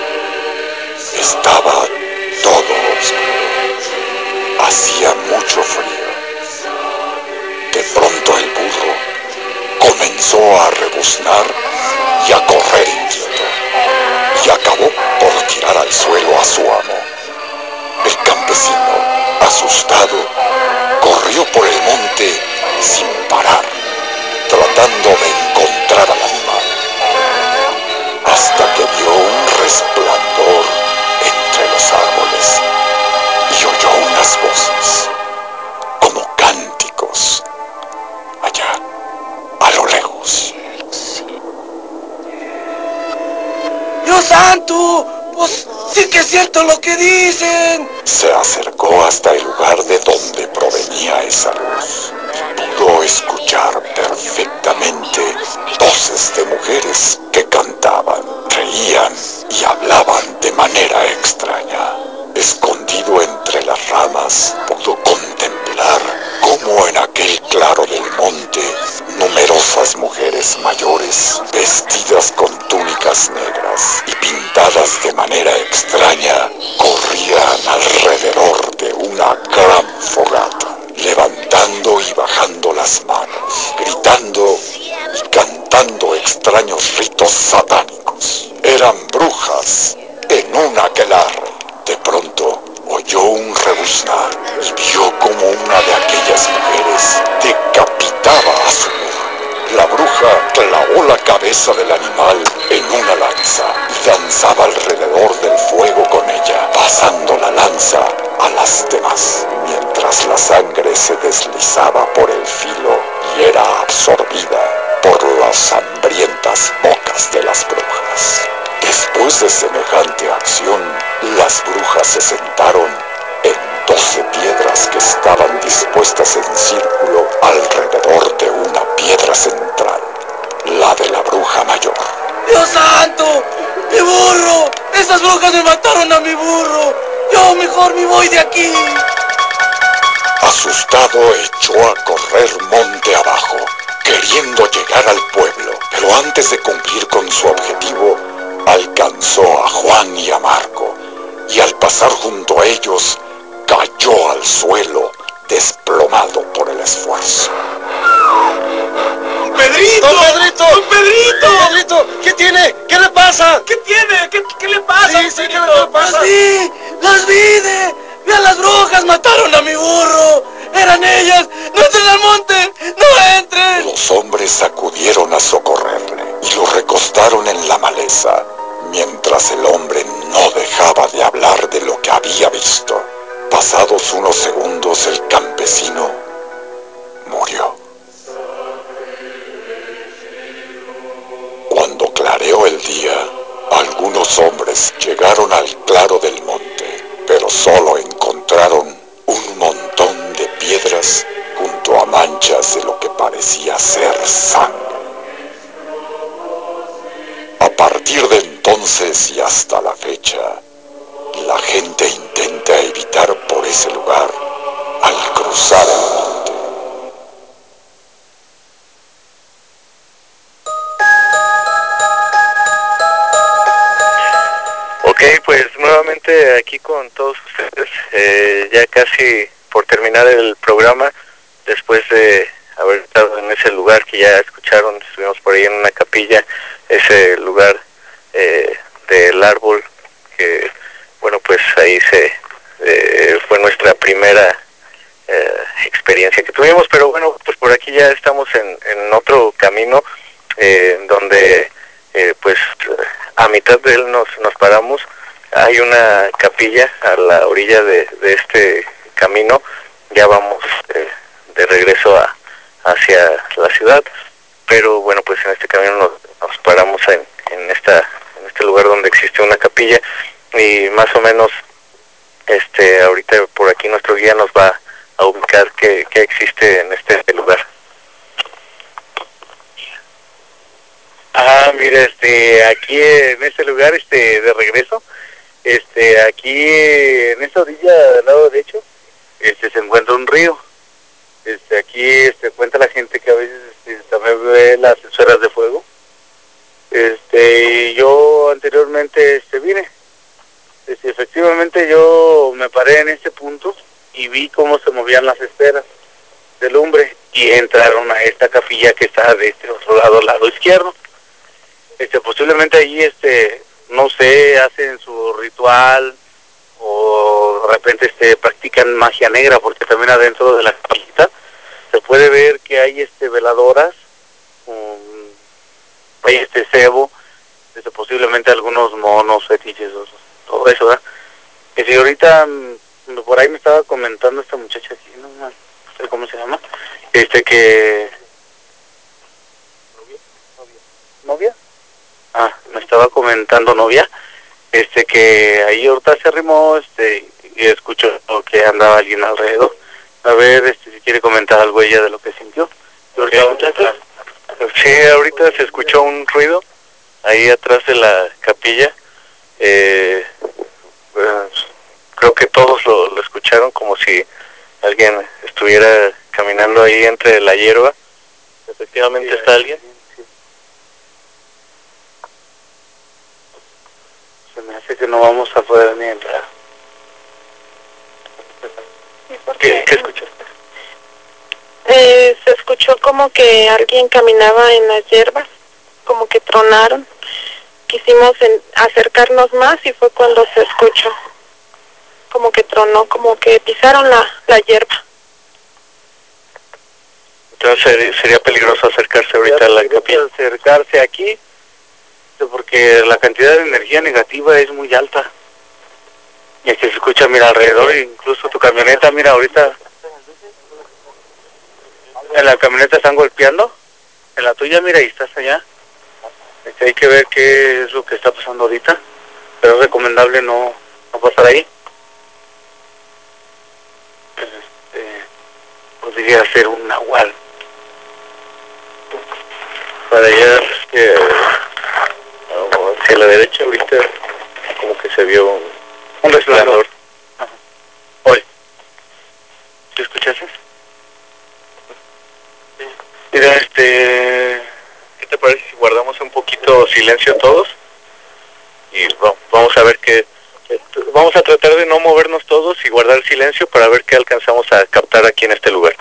[SPEAKER 7] Estaba todo oscuro. Hacía mucho frío. De pronto el burro comenzó a rebuznar y a correr inquieto, y acabó por tirar al suelo a su amo. El campesino, asustado, corrió por el monte sin parar, tratando de encontrar al animal, hasta que vio un resplandor entre los árboles y oyó unas voces, como cánticos, allá, a lo lejos.
[SPEAKER 10] ¡Dios santo! Pues sí que es cierto lo que dicen.
[SPEAKER 7] Se acercó hasta el lugar de donde provenía esa luz y pudo escuchar perfectamente voces de mujeres que cantaban, reían y hablaban de manera extraña. Escondido entre las ramas, pudo contemplar cómo en aquel claro del monte numerosas mujeres mayores, vestidas con túnicas negras y pintadas de manera extraña, corrían alrededor de una gran fogata, levantando y bajando las manos, gritando y cantando extraños ritos satánicos. Eran brujas en un aquelarre. De pronto oyó un rebuznar y vio como una de aquellas mujeres decapitaba a su burro. La bruja clavó la cabeza del animal en una lanza y danzaba alrededor del fuego con ella, pasando la lanza a las demás, mientras la sangre se deslizaba por el filo y era absorbida por las hambrientas bocas de las brujas. Después de semejante acción, las brujas se sentaron en doce piedras que estaban dispuestas en círculo alrededor de una piedra central, la de la bruja mayor.
[SPEAKER 10] ¡Dios santo! ¡Mi burro! ¡Esas brujas me mataron a mi burro! ¡Yo mejor me voy de aquí!
[SPEAKER 7] Asustado, echó a correr monte abajo, queriendo llegar al pueblo, pero antes de cumplir con su objetivo, alcanzó a Juan y a Marco, y al pasar junto a ellos, cayó al suelo, desplomado por el esfuerzo.
[SPEAKER 8] ¡Don Pedrito!
[SPEAKER 9] ¡Don Pedrito!
[SPEAKER 8] ¡Don Pedrito!
[SPEAKER 9] ¡Don Pedrito! ¿Qué tiene? ¿Qué le pasa?
[SPEAKER 8] ¿Qué tiene? ¿Qué, qué le pasa?
[SPEAKER 9] Sí, sí, ¿qué le, qué le pasa?
[SPEAKER 10] ¡Las vi! ¡Las vi! De... ¡Vi a las brujas! ¡Mataron a mi burro! ¡Eran ellas! ¡No entren al monte! ¡No entren!
[SPEAKER 7] Los hombres acudieron a socorrerle y lo recostaron en la maleza, mientras el hombre no dejaba de hablar de lo que había visto. Pasados unos segundos, el campesino murió. Cuando clareó el día, algunos hombres llegaron al claro del monte, pero solo encontraron un montón de piedras junto a manchas de lo que parecía ser sangre. A partir de entonces y hasta la fecha, la gente intenta evitar por ese lugar al cruzar el monte.
[SPEAKER 3] Ok, pues nuevamente aquí con todos ustedes, eh, ya casi por terminar el programa, después de haber estado en ese lugar que ya escucharon, estuvimos por ahí en una capilla, ese lugar eh, del árbol, que bueno, pues ahí se eh, fue nuestra primera eh, experiencia que tuvimos, pero bueno, pues por aquí ya estamos en, en otro camino, eh, donde eh, pues a mitad de él nos, nos paramos. Hay una capilla a la orilla de, de este camino, ya vamos eh, de regreso a, hacia la ciudad, pero bueno, pues en este camino nos, nos paramos en, en, esta, en este lugar donde existe una capilla,
[SPEAKER 11] y más o menos este ahorita por aquí nuestro guía nos va a ubicar qué, qué existe en este lugar. Ah, mira, este, aquí en este lugar, este, de regreso, este, aquí en esta orilla del lado derecho, este, se encuentra un río. Este, aquí, este, cuenta la gente que a veces, este, también ve las esferas de fuego. Este, y yo anteriormente, este, vine. Este, efectivamente yo me paré en este punto y vi cómo se movían las esferas de lumbre y entraron a esta capilla que está de este otro lado, lado izquierdo. Este, posiblemente allí, este, no sé, hacen su ritual o de repente, este, practican magia negra, porque también adentro de la capillita se puede ver que hay, este, veladoras, um, hay este cebo, este, posiblemente algunos monos, fetiches, todo eso, ¿verdad? Y si ahorita um, por ahí me estaba comentando esta muchacha aquí, no, no sé cómo se llama, este, que novia. Ah, me estaba comentando novia, este que ahí ahorita se arrimó, este, y escuchó que andaba alguien alrededor. A ver, este, si quiere comentar algo ella de lo que sintió. Okay. Sí, ahorita se escuchó un ruido ahí atrás de la capilla. Eh, pues, creo que todos lo, lo escucharon como si alguien estuviera caminando ahí entre la hierba. Efectivamente está alguien. Se me hace que no vamos a poder ni entrar. ¿Qué, ¿Qué escuchaste?
[SPEAKER 12] Eh, se escuchó como que alguien caminaba en las hierbas, como que tronaron. Quisimos en, acercarnos más y fue cuando se escuchó. Como que tronó, como que pisaron la, la hierba.
[SPEAKER 11] Entonces sería peligroso acercarse ahorita a la capilla. Acercarse aquí, porque la cantidad de energía negativa es muy alta. Y aquí se escucha, mira, alrededor, incluso tu camioneta, mira, ahorita en la camioneta están golpeando, en la tuya, mira, y estás allá. Este, hay que ver qué es lo que está pasando ahorita, pero es recomendable no, no pasar ahí. Este, podría ser un nahual. Para allá, este, hacia la derecha, ahorita como que se vio un, un resplandor. Oye, ¿te escuchaste? Mira, este, ¿qué te parece si guardamos un poquito silencio todos? Y vamos a ver qué, vamos a tratar de no movernos todos y guardar silencio para ver qué alcanzamos a captar aquí en este lugar.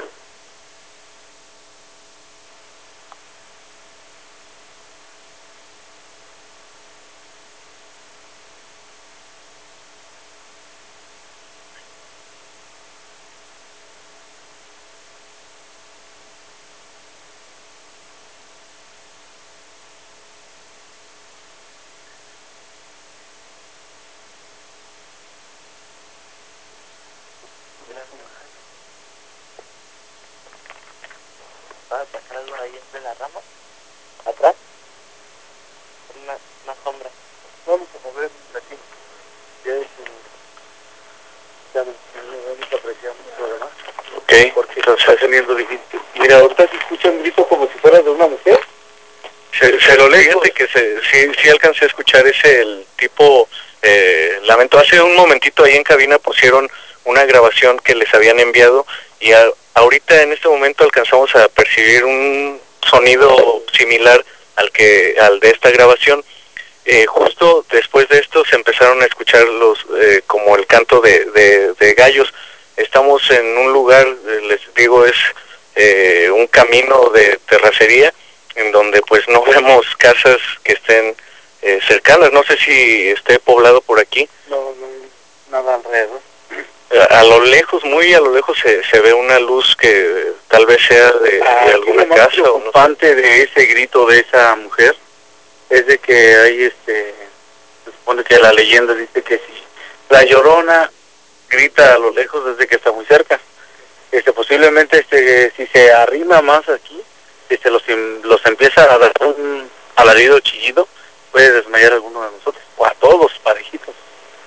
[SPEAKER 6] ¿Va a pasar algo ahí entre las ramas? ¿Atrás? Una, una sombra.
[SPEAKER 11] Vamos a mover aquí. Ya es, ya no vamos a apreciar mucho, ¿verdad? Ok, porque entonces está teniendo difícil. Mira, ahorita se escucha un grito como si fuera de una mujer. Se, se lo lejos. Fíjate que se, sí, sí alcancé a escuchar ese el tipo eh, lamento. Hace un momentito ahí en cabina pusieron una grabación que les habían enviado y a, ahorita en este momento alcanzamos a percibir un sonido similar al que al de esta grabación. Eh, justo después de esto se empezaron a escuchar los eh, como el canto de, de, de gallos. Estamos en un lugar, eh, les digo, es eh, un camino de terracería en donde pues no vemos casas que estén eh, cercanas. No sé si esté poblado por aquí.
[SPEAKER 6] No, no, nada alrededor.
[SPEAKER 11] A, a lo lejos, muy a lo lejos se, se ve una luz que tal vez sea de, ah, de alguna casa. Lo preocupante de ese grito de esa mujer es de que hay este, se supone que la leyenda dice que si la Llorona grita a lo lejos desde que está muy cerca, este posiblemente este si se arrima más aquí, este los los empieza a dar un alarido chillido, puede desmayar a alguno de nosotros o a todos parejitos.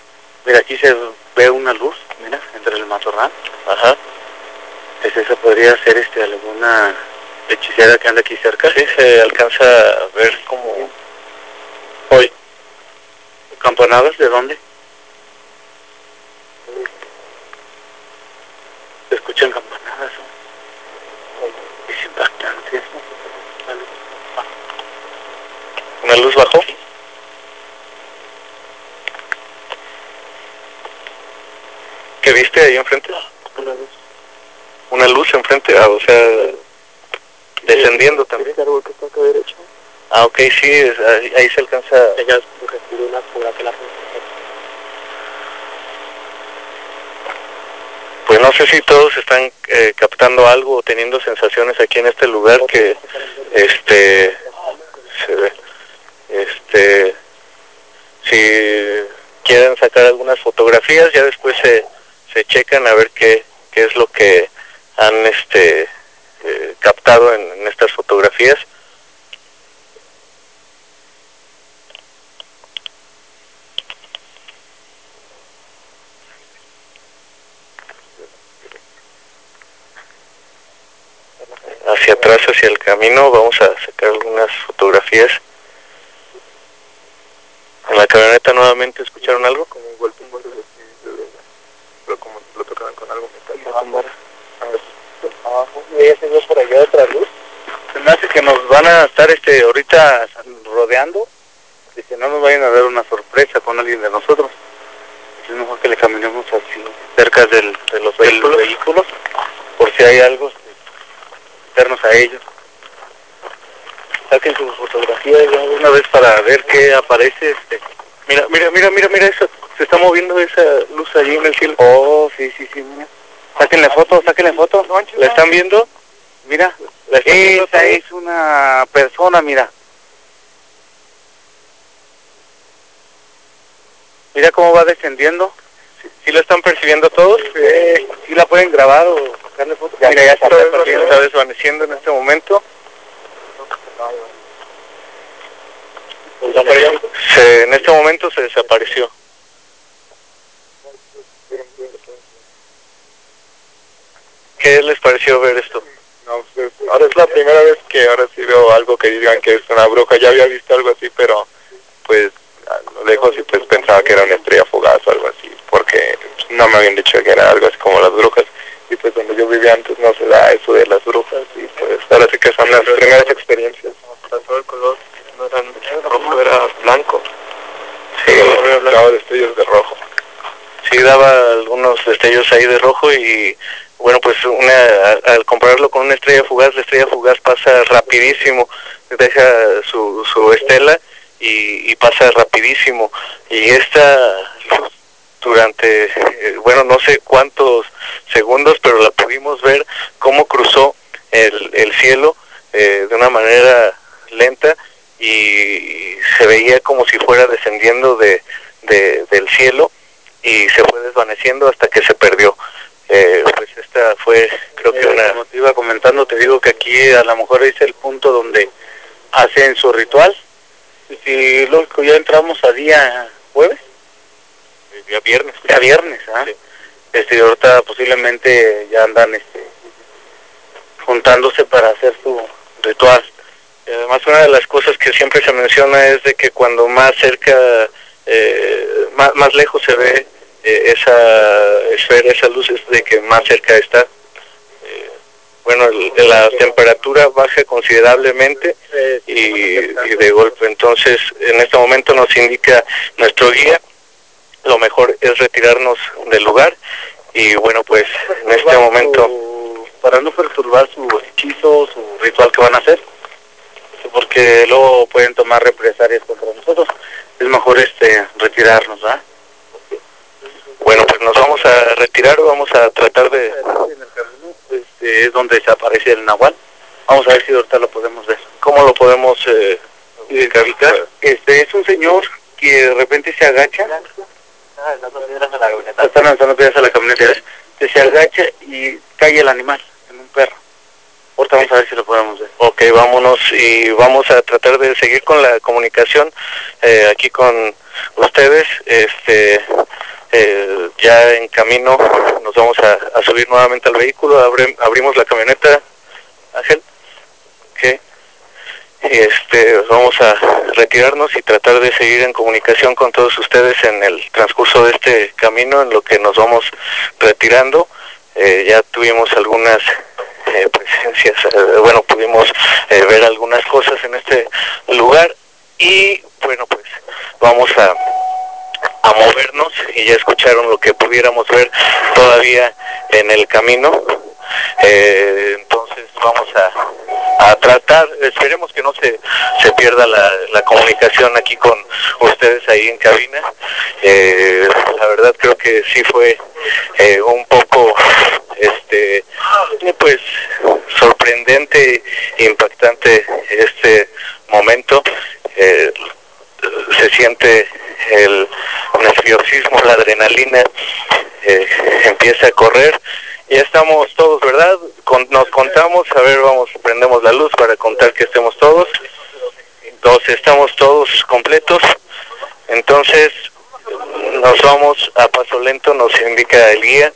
[SPEAKER 11] Mira, aquí se ve una luz, mira, entre el matorral.
[SPEAKER 3] Ajá.
[SPEAKER 11] Es esa podría ser este alguna hechicera que anda aquí cerca.
[SPEAKER 3] Sí, se alcanza a ver como... Hoy.
[SPEAKER 11] ¿Campanadas de dónde? Se escuchan campanadas. Es impactante eso.
[SPEAKER 3] ¿Una luz bajó? ¿Qué viste ahí enfrente?
[SPEAKER 11] Una luz.
[SPEAKER 3] Una luz enfrente, ah, o sea, descendiendo también.
[SPEAKER 11] Este árbol que está acá derecho.
[SPEAKER 3] Ah, ok, sí, es, ahí, ahí se alcanza...
[SPEAKER 11] Ella es una por que la...
[SPEAKER 3] Pues no sé si todos están eh, captando algo o teniendo sensaciones aquí en este lugar que, este, se ve, este, si quieren sacar algunas fotografías, ya después se, se checan a ver qué, qué es lo que han, este, eh, captado en, en estas fotografías. Hacia atrás, hacia el camino, vamos a sacar algunas fotografías. En la camioneta nuevamente escucharon algo, como un golpe un golpe de, pero como lo tocaban con algo metálico.
[SPEAKER 11] Abajo, y ella se ve por allá otra luz. Se me hace que nos van a estar este ahorita rodeando, y que no nos vayan a dar una sorpresa con alguien de nosotros. Es mejor que le caminemos así cerca del, de los vehículos, vehículos, por si hay algo, meternos a ellos. Saquen sus fotografías ya una vez para ver qué aparece. Este.
[SPEAKER 3] Mira, mira, mira, mira, mira eso. Se está moviendo esa luz allí en el cielo.
[SPEAKER 11] Oh, sí, sí, sí, mira. Sáquenle foto, sáquenle foto.
[SPEAKER 3] ¿La están viendo?
[SPEAKER 11] Mira,
[SPEAKER 3] ¿La están viendo
[SPEAKER 11] esa es una persona, mira. Mira cómo va descendiendo.
[SPEAKER 3] ¿Sí, sí la están percibiendo todos?
[SPEAKER 11] Sí, sí la pueden grabar o sacarle foto.
[SPEAKER 3] Ya, mira, ya se está, está desvaneciendo en este momento. Se, en este momento se desapareció. ¿Qué les pareció ver esto?
[SPEAKER 13] No, pues, ahora es la primera vez que ahora sí veo algo que digan que es una bruja. Ya había visto algo así, pero pues a lo lejos y pues pensaba que era una estrella fugaz o algo así, porque no me habían dicho que era algo así como las brujas. Y pues donde yo vivía antes no se da eso de las brujas, y pues ahora sí que son las primeras experiencias.
[SPEAKER 3] Pasó el color, no era rojo, era blanco.
[SPEAKER 13] Sí, daba destellos de rojo.
[SPEAKER 3] Sí, daba algunos destellos ahí de rojo y bueno, pues una, al compararlo con una estrella fugaz, la estrella fugaz pasa rapidísimo, deja su, su estela y, y pasa rapidísimo. Y esta luz durante, eh, bueno, no sé cuántos segundos, pero la pudimos ver cómo cruzó el, el cielo eh, de una manera lenta y se veía como si fuera descendiendo de, de, del cielo y se fue desvaneciendo hasta que se perdió. Eh, pues esta fue, creo que una...
[SPEAKER 11] Como te iba comentando, te digo que aquí a lo mejor es el punto donde hacen su ritual. Si lógico, ya entramos a día jueves.
[SPEAKER 3] Día viernes.
[SPEAKER 11] Día viernes, ¿ah? ¿eh? Sí. Este, ahorita posiblemente ya andan este, juntándose para hacer su ritual.
[SPEAKER 3] Y además una de las cosas que siempre se menciona es de que cuando más cerca, eh, más, más lejos se ve eh, esa esfera, esa luz, es de que más cerca está. Eh, bueno, el, la temperatura baja considerablemente y, y de golpe. Entonces, en este momento nos indica nuestro guía, lo mejor es retirarnos del lugar y bueno, pues en este momento...
[SPEAKER 11] Para no perturbar su hechizo, su ritual que van a hacer, porque luego pueden tomar represalias contra nosotros, es mejor este retirarnos, ¿verdad?
[SPEAKER 3] Bueno, pues nos vamos a retirar, vamos a tratar de...
[SPEAKER 11] Este, es donde se aparece el nahual, vamos a ver si ahorita lo podemos ver.
[SPEAKER 3] ¿Cómo lo podemos eh,
[SPEAKER 11] identificar? Este es un señor que de repente se agacha, están lanzando piedras a la camioneta, se agacha y cae el animal en un perro. Ahorita vamos a ver si lo podemos ver.
[SPEAKER 3] Ok, vámonos y vamos a tratar de seguir con la comunicación eh, aquí con ustedes. Este,
[SPEAKER 11] eh, ya en camino nos vamos a, a subir nuevamente al vehículo, abre, abrimos la camioneta, Ángel, ¿qué? Y este, vamos a retirarnos y tratar de seguir en comunicación con todos ustedes en el transcurso de este camino, en lo que nos vamos retirando. Eh, ya tuvimos algunas eh, presencias, eh, bueno, pudimos eh, ver algunas cosas en este lugar y bueno, pues vamos a, a movernos y ya escucharon lo que pudiéramos ver todavía en el camino. Eh, entonces vamos a, a tratar, esperemos que no se, se pierda la, la comunicación aquí con ustedes ahí en cabina. Eh, la verdad creo que sí fue eh, un poco este pues sorprendente e impactante este momento. Eh, se siente el nerviosismo, la adrenalina eh, empieza a correr. Ya estamos todos, ¿verdad? Con, nos contamos, a ver, vamos, prendemos la luz para contar que estemos todos. Entonces, estamos todos completos. Entonces, nos vamos a paso lento, nos indica el guía.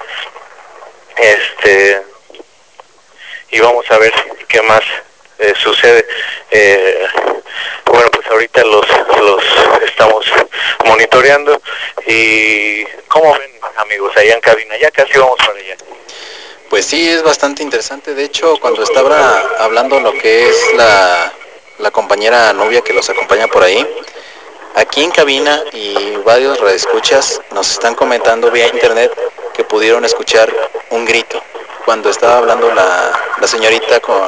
[SPEAKER 11] Este, y vamos a ver qué más eh, sucede. Eh, bueno, pues ahorita los, los estamos monitoreando. Y, ¿cómo ven, amigos, allá en cabina? Ya casi vamos para allá.
[SPEAKER 1] Pues sí, es bastante interesante. De hecho, cuando estaba hablando lo que es la, la compañera Nubia que los acompaña por ahí, aquí en cabina y varios radioescuchas nos están comentando vía internet que pudieron escuchar un grito. Cuando estaba hablando la, la señorita con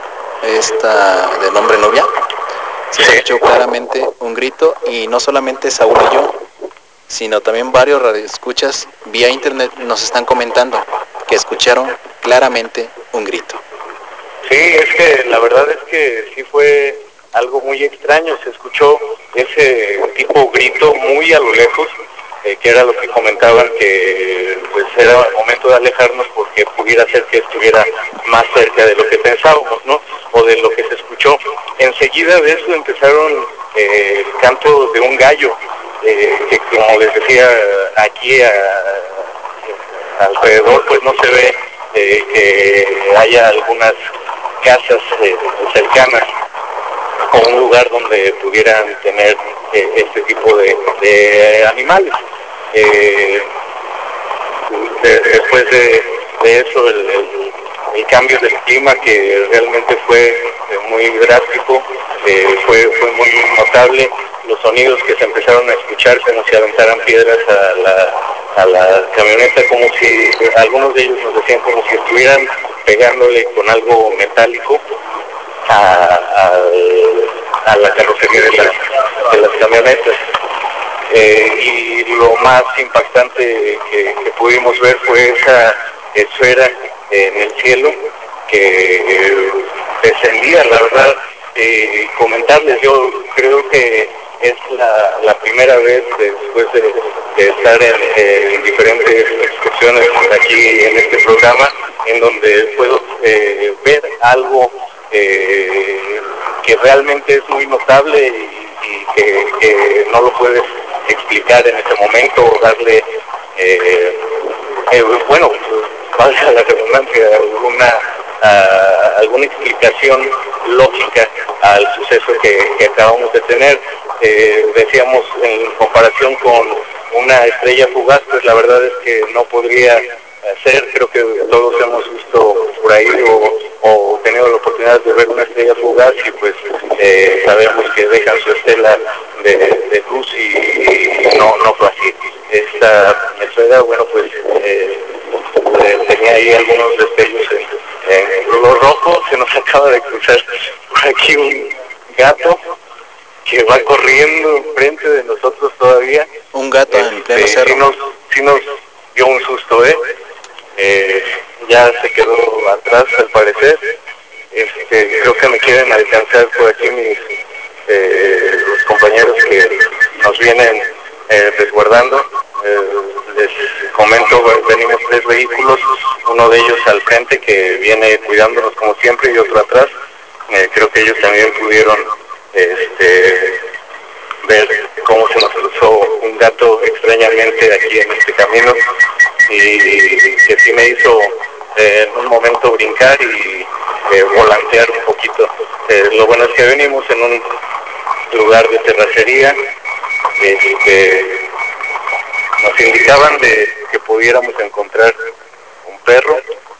[SPEAKER 1] esta de nombre Nubia, se escuchó claramente un grito y no solamente Saúl y yo, sino también varios radioescuchas vía internet nos están comentando que escucharon claramente un grito.
[SPEAKER 11] Sí, es que la verdad es que sí fue algo muy extraño, se escuchó ese tipo grito muy a lo lejos, eh, que era lo que comentaban, que pues era el momento de alejarnos porque pudiera ser que estuviera más cerca de lo que pensábamos, ¿no? O de lo que se escuchó. Enseguida de eso empezaron eh, el canto de un gallo, eh, que como les decía, aquí a, alrededor pues no se ve eh, que haya algunas casas eh, cercanas o un lugar donde pudieran tener eh, este tipo de, de animales. Eh, de, después de, de eso el, el, el cambio del clima, que realmente fue eh, muy drástico, eh, fue, fue muy notable. Los sonidos que se empezaron a escuchar como si aventaran piedras a la, a la camioneta, como si algunos de ellos nos decían como si estuvieran pegándole con algo metálico a, a, a la carrocería de, la, de las camionetas. Eh, y lo más impactante que, que pudimos ver fue esa esfera en el cielo que eh, descendía, la verdad. Eh, comentarles, yo creo que es la, la primera vez después de, de estar en, en diferentes excursiones aquí en este programa en donde puedo eh, ver algo eh, que realmente es muy notable y, y que, que no lo puedes explicar en este momento o darle eh, eh, bueno, valga la redundancia, alguna uh, alguna explicación lógica al suceso que, que acabamos de tener. Eh, decíamos, en comparación con una estrella fugaz, pues la verdad es que no podría ser. Creo que todos hemos visto por ahí o, o tenido la oportunidad de ver una estrella fugaz y pues eh, sabemos que dejan su estela de, de luz y, y no, no fue así. Esta esfera, bueno, pues eh, tenía ahí algunos destellos en, en color rojo. Se nos acaba de cruzar por aquí un gato que va corriendo frente de nosotros todavía.
[SPEAKER 1] Un gato este, en pleno cerro.
[SPEAKER 11] Sí nos, sí nos dio un susto, ¿eh? eh ya se quedó atrás al parecer. Este, creo que me quieren alcanzar por aquí mis eh, los compañeros que nos vienen eh, resguardando. Eh, les comento, venimos tres vehículos, uno de ellos al frente que viene cuidándonos como siempre y otro atrás. Eh, creo que ellos también pudieron este, ver cómo se nos cruzó un gato extrañamente aquí en este camino y que sí me hizo eh, en un momento brincar y eh, volantear un poquito. Eh, lo bueno es que venimos en un lugar de terracería eh, y que nos indicaban de que pudiéramos encontrar un perro.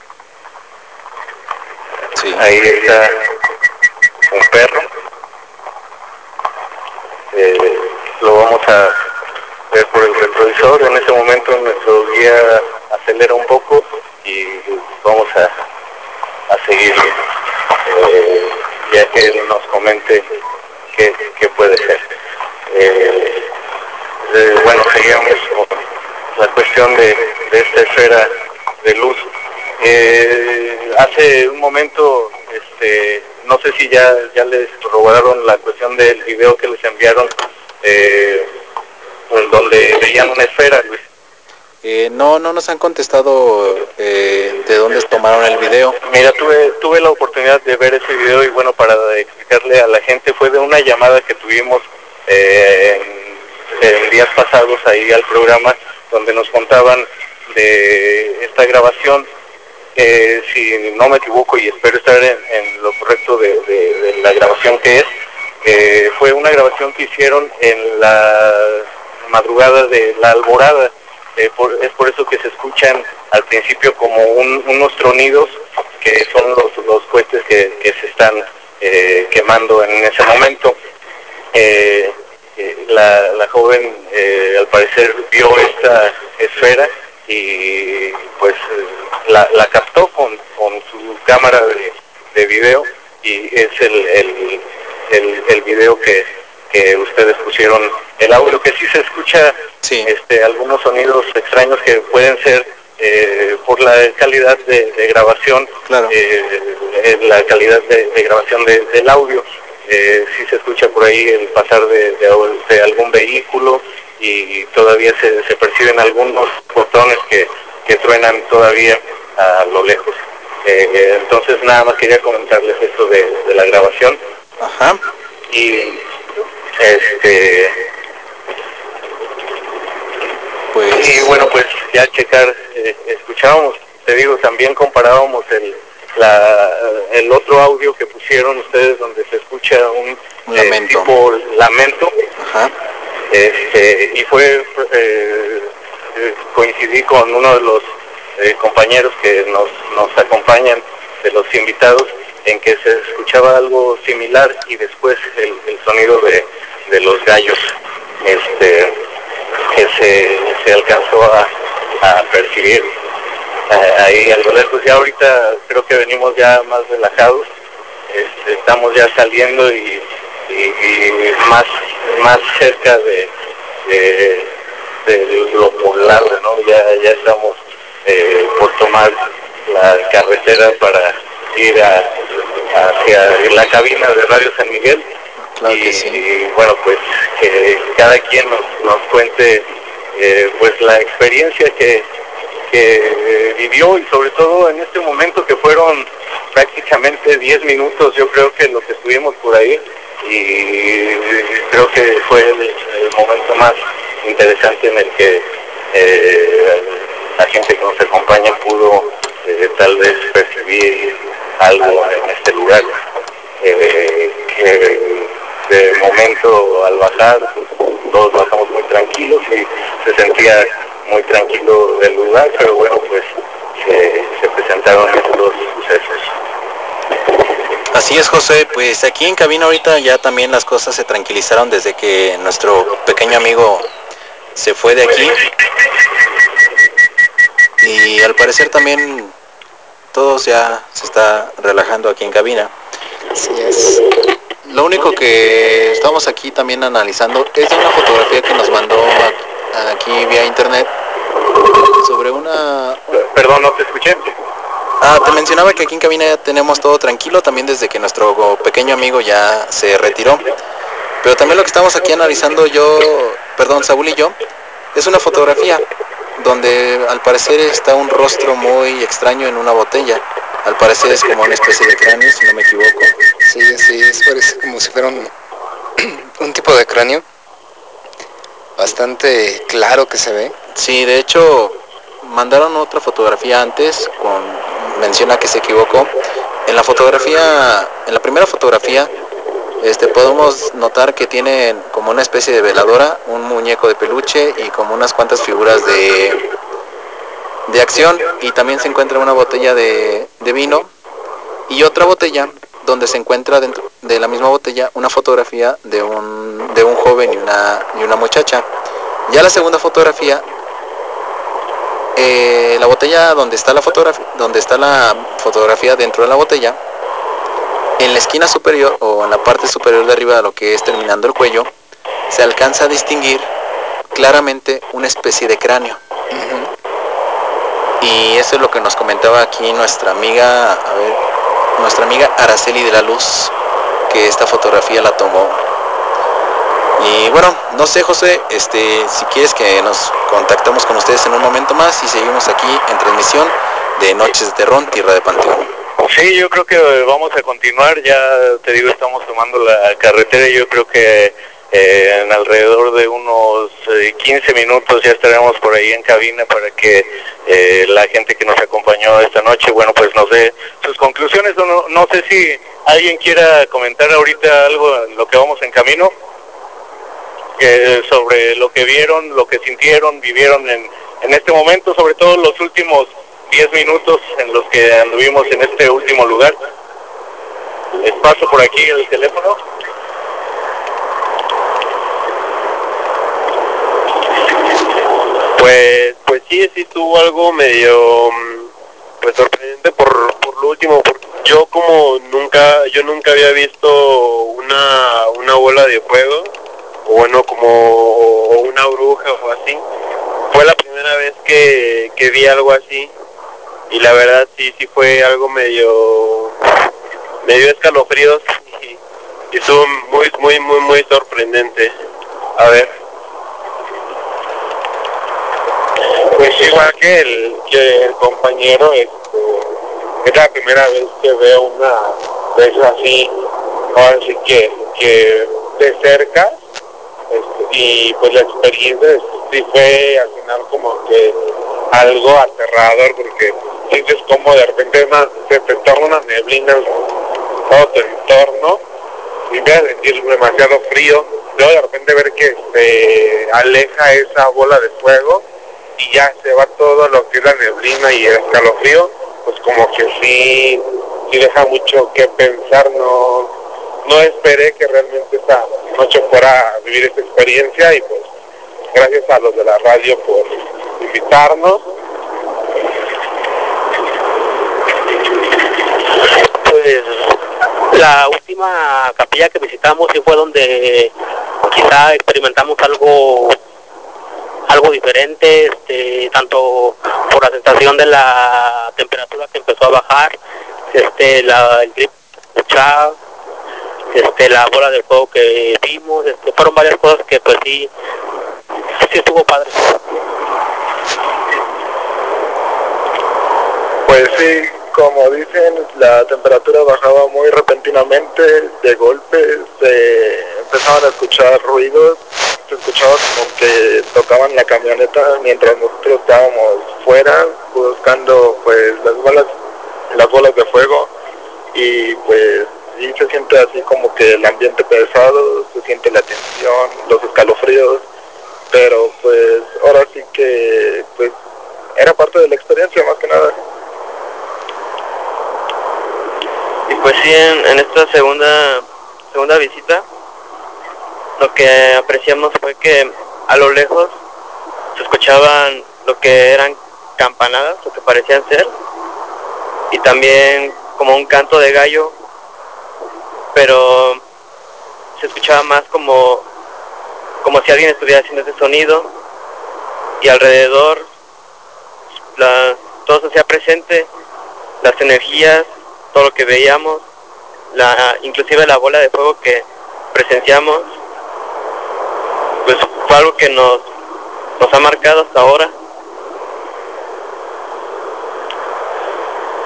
[SPEAKER 1] Sí.
[SPEAKER 11] Ahí está un perro. Eh, lo vamos a ver por el retrovisor. En ese momento nuestro guía acelera un poco y vamos a, a seguir eh, ya que él nos comente qué, qué puede ser. Eh, eh, bueno, seguimos con la cuestión de, de esta esfera de luz. Eh, hace un momento, este, no sé si ya, ya les corroboraron la cuestión del video que les enviaron, eh, donde veían una esfera, Luis.
[SPEAKER 1] Eh, no, no nos han contestado eh, de dónde tomaron el video.
[SPEAKER 11] Mira, tuve, tuve la oportunidad de ver ese video y bueno, para explicarle a la gente, fue de una llamada que tuvimos eh, en, en días pasados ahí al programa, donde nos contaban de esta grabación. Eh, si no me equivoco y espero estar en, en lo correcto de, de, de la grabación que es, eh, fue una grabación que hicieron en la madrugada de la alborada. Eh, por, es por eso que se escuchan al principio como un, unos tronidos que son los, los cohetes que, que se están eh, quemando en ese momento. Eh, eh, la, la joven eh, al parecer vio esta esfera y pues la, la captó con, con su cámara de, de video y es el, el, el, el video que, que ustedes pusieron. El audio que sí se escucha, sí. este, algunos sonidos extraños que pueden ser eh, por la calidad de, de grabación,
[SPEAKER 1] claro.
[SPEAKER 11] eh, la calidad de, de grabación de, del audio. Eh, sí se escucha por ahí el pasar de, de, de algún vehículo y todavía se, se perciben algunos botones que, que truenan todavía a lo lejos. Eh, entonces nada más quería comentarles esto de, de la grabación.
[SPEAKER 1] Ajá.
[SPEAKER 11] Y este
[SPEAKER 1] pues
[SPEAKER 11] y bueno, pues ya checar, eh, escuchábamos, te digo, también comparábamos el la el otro audio que pusieron ustedes donde se escucha un,
[SPEAKER 1] un lamento.
[SPEAKER 11] Eh, tipo lamento.
[SPEAKER 1] Ajá.
[SPEAKER 11] Este, y fue eh, coincidí con uno de los eh, compañeros que nos, nos acompañan, de los invitados, en que se escuchaba algo similar y después el, el sonido de, de los gallos este que se, se alcanzó a, a percibir eh, ahí a lo lejos. Ya ahorita creo que venimos ya más relajados, este, estamos ya saliendo y, y, y más más cerca de, de, de lo poblado, ¿no? Ya, ya estamos eh, por tomar la carretera para ir a, hacia la cabina de Radio San Miguel.
[SPEAKER 1] Claro
[SPEAKER 11] y,
[SPEAKER 1] que sí.
[SPEAKER 11] y bueno, pues que cada quien nos, nos cuente eh, pues la experiencia que, que eh, vivió y sobre todo en este momento que fueron prácticamente diez minutos, yo creo que lo que estuvimos por ahí, y creo que fue el, el momento más interesante en el que eh, la gente que nos acompaña pudo eh, tal vez percibir algo en este lugar, eh, que de momento al bajar pues, todos bajamos muy tranquilos y se sentía muy tranquilo el lugar, pero bueno, pues se, se presentaron estos sucesos.
[SPEAKER 1] Así es, José, pues aquí en cabina ahorita ya también las cosas se tranquilizaron desde que nuestro pequeño amigo se fue de aquí y al parecer también todos ya se está relajando aquí en cabina.
[SPEAKER 3] Así es.
[SPEAKER 1] Lo único que estamos aquí también analizando es de una fotografía que nos mandó aquí vía internet sobre una...
[SPEAKER 11] Perdón, no te escuché.
[SPEAKER 1] Ah, te mencionaba que aquí en cabina ya tenemos todo tranquilo, también desde que nuestro pequeño amigo ya se retiró. Pero también lo que estamos aquí analizando yo, perdón, Saúl y yo, es una fotografía donde al parecer está un rostro muy extraño en una botella. Al parecer es como una especie de cráneo, si no me equivoco.
[SPEAKER 3] Sí, sí, es, parece como si fuera un, un tipo de cráneo. bastante claro que se ve.
[SPEAKER 1] Sí, de hecho, mandaron otra fotografía antes, con menciona que se equivocó. En la fotografía, en la primera fotografía, este, podemos notar que tienen como una especie de veladora, un muñeco de peluche y como unas cuantas figuras de, de acción, y también se encuentra una botella de, de vino y otra botella donde se encuentra dentro de la misma botella una fotografía de un, de un joven y una, y una muchacha. Ya la segunda fotografía, eh, la botella donde está la fotografía, donde está la fotografía dentro de la botella, en la esquina superior o en la parte superior de arriba de lo que es terminando el cuello, se alcanza a distinguir claramente una especie de cráneo. Uh-huh. Y eso es lo que nos comentaba aquí nuestra amiga, a ver, nuestra amiga Araceli de la Luz, que esta fotografía la tomó. Y bueno, no sé, José, este, si quieres que nos contactamos con ustedes en un momento más y seguimos aquí en transmisión de Noches de Terror, Tierra de Panteón.
[SPEAKER 11] Sí, yo creo que vamos a continuar, ya te digo, estamos tomando la carretera y yo creo que eh, en alrededor de unos eh, quince minutos ya estaremos por ahí en cabina para que eh, la gente que nos acompañó esta noche, bueno, pues nos dé sus conclusiones. No, no sé si alguien quiera comentar ahorita algo en lo que vamos en camino, eh, sobre lo que vieron, lo que sintieron, vivieron en, en este momento, sobre todo los últimos diez minutos en los que anduvimos en este último lugar. Les paso por aquí el teléfono.
[SPEAKER 13] Pues, pues sí, sí tuvo algo medio pues sorprendente por, por lo último, porque yo como nunca, yo nunca había visto una, una bola de fuego, o bueno, como una bruja o así. Fue la primera vez que, que vi algo así. Y la verdad sí, sí fue algo medio, medio escalofríos y, y estuvo muy, muy, muy, muy sorprendente. A ver.
[SPEAKER 14] Pues igual que el, que el compañero, este, es la primera vez que veo una vez así, ahora sí que, que de cerca, este, y pues la experiencia sí fue al final como que algo aterrador, porque sientes como de repente una, se te torna una neblina en todo tu entorno y empiezas a sentir demasiado frío, luego de repente ver que se aleja esa bola de fuego y ya se va todo lo que es la neblina y el escalofrío, pues como que sí, sí deja mucho que pensar. No, no esperé que realmente esta noche fuera a vivir esta experiencia y pues gracias a los de la radio por invitarnos.
[SPEAKER 15] Pues la última capilla que visitamos sí fue donde quizá experimentamos algo algo diferente, este, tanto por la sensación de la temperatura que empezó a bajar, este, la, el grip escuchado, este, la bola de fuego que vimos, este, fueron varias cosas que pues sí, sí estuvo padre.
[SPEAKER 14] Pues sí, como dicen, la temperatura bajaba muy repentinamente, de golpe se empezaban a escuchar ruidos, se escuchaba como que tocaban la camioneta mientras nosotros estábamos fuera buscando pues las bolas, las bolas de fuego, y pues sí se siente así como que el ambiente pesado, se siente la tensión, los escalofríos, pero pues ahora sí que pues era parte de la experiencia más que nada.
[SPEAKER 15] Y pues sí, en, en esta segunda segunda visita, lo que apreciamos fue que a lo lejos se escuchaban lo que eran campanadas, lo que parecían ser, y también como un canto de gallo, pero se escuchaba más como, como si alguien estuviera haciendo ese sonido, y alrededor la, todo se hacía presente, las energías, todo lo que veíamos, la, inclusive la bola de fuego que presenciamos, pues fue algo que nos, nos ha marcado hasta ahora.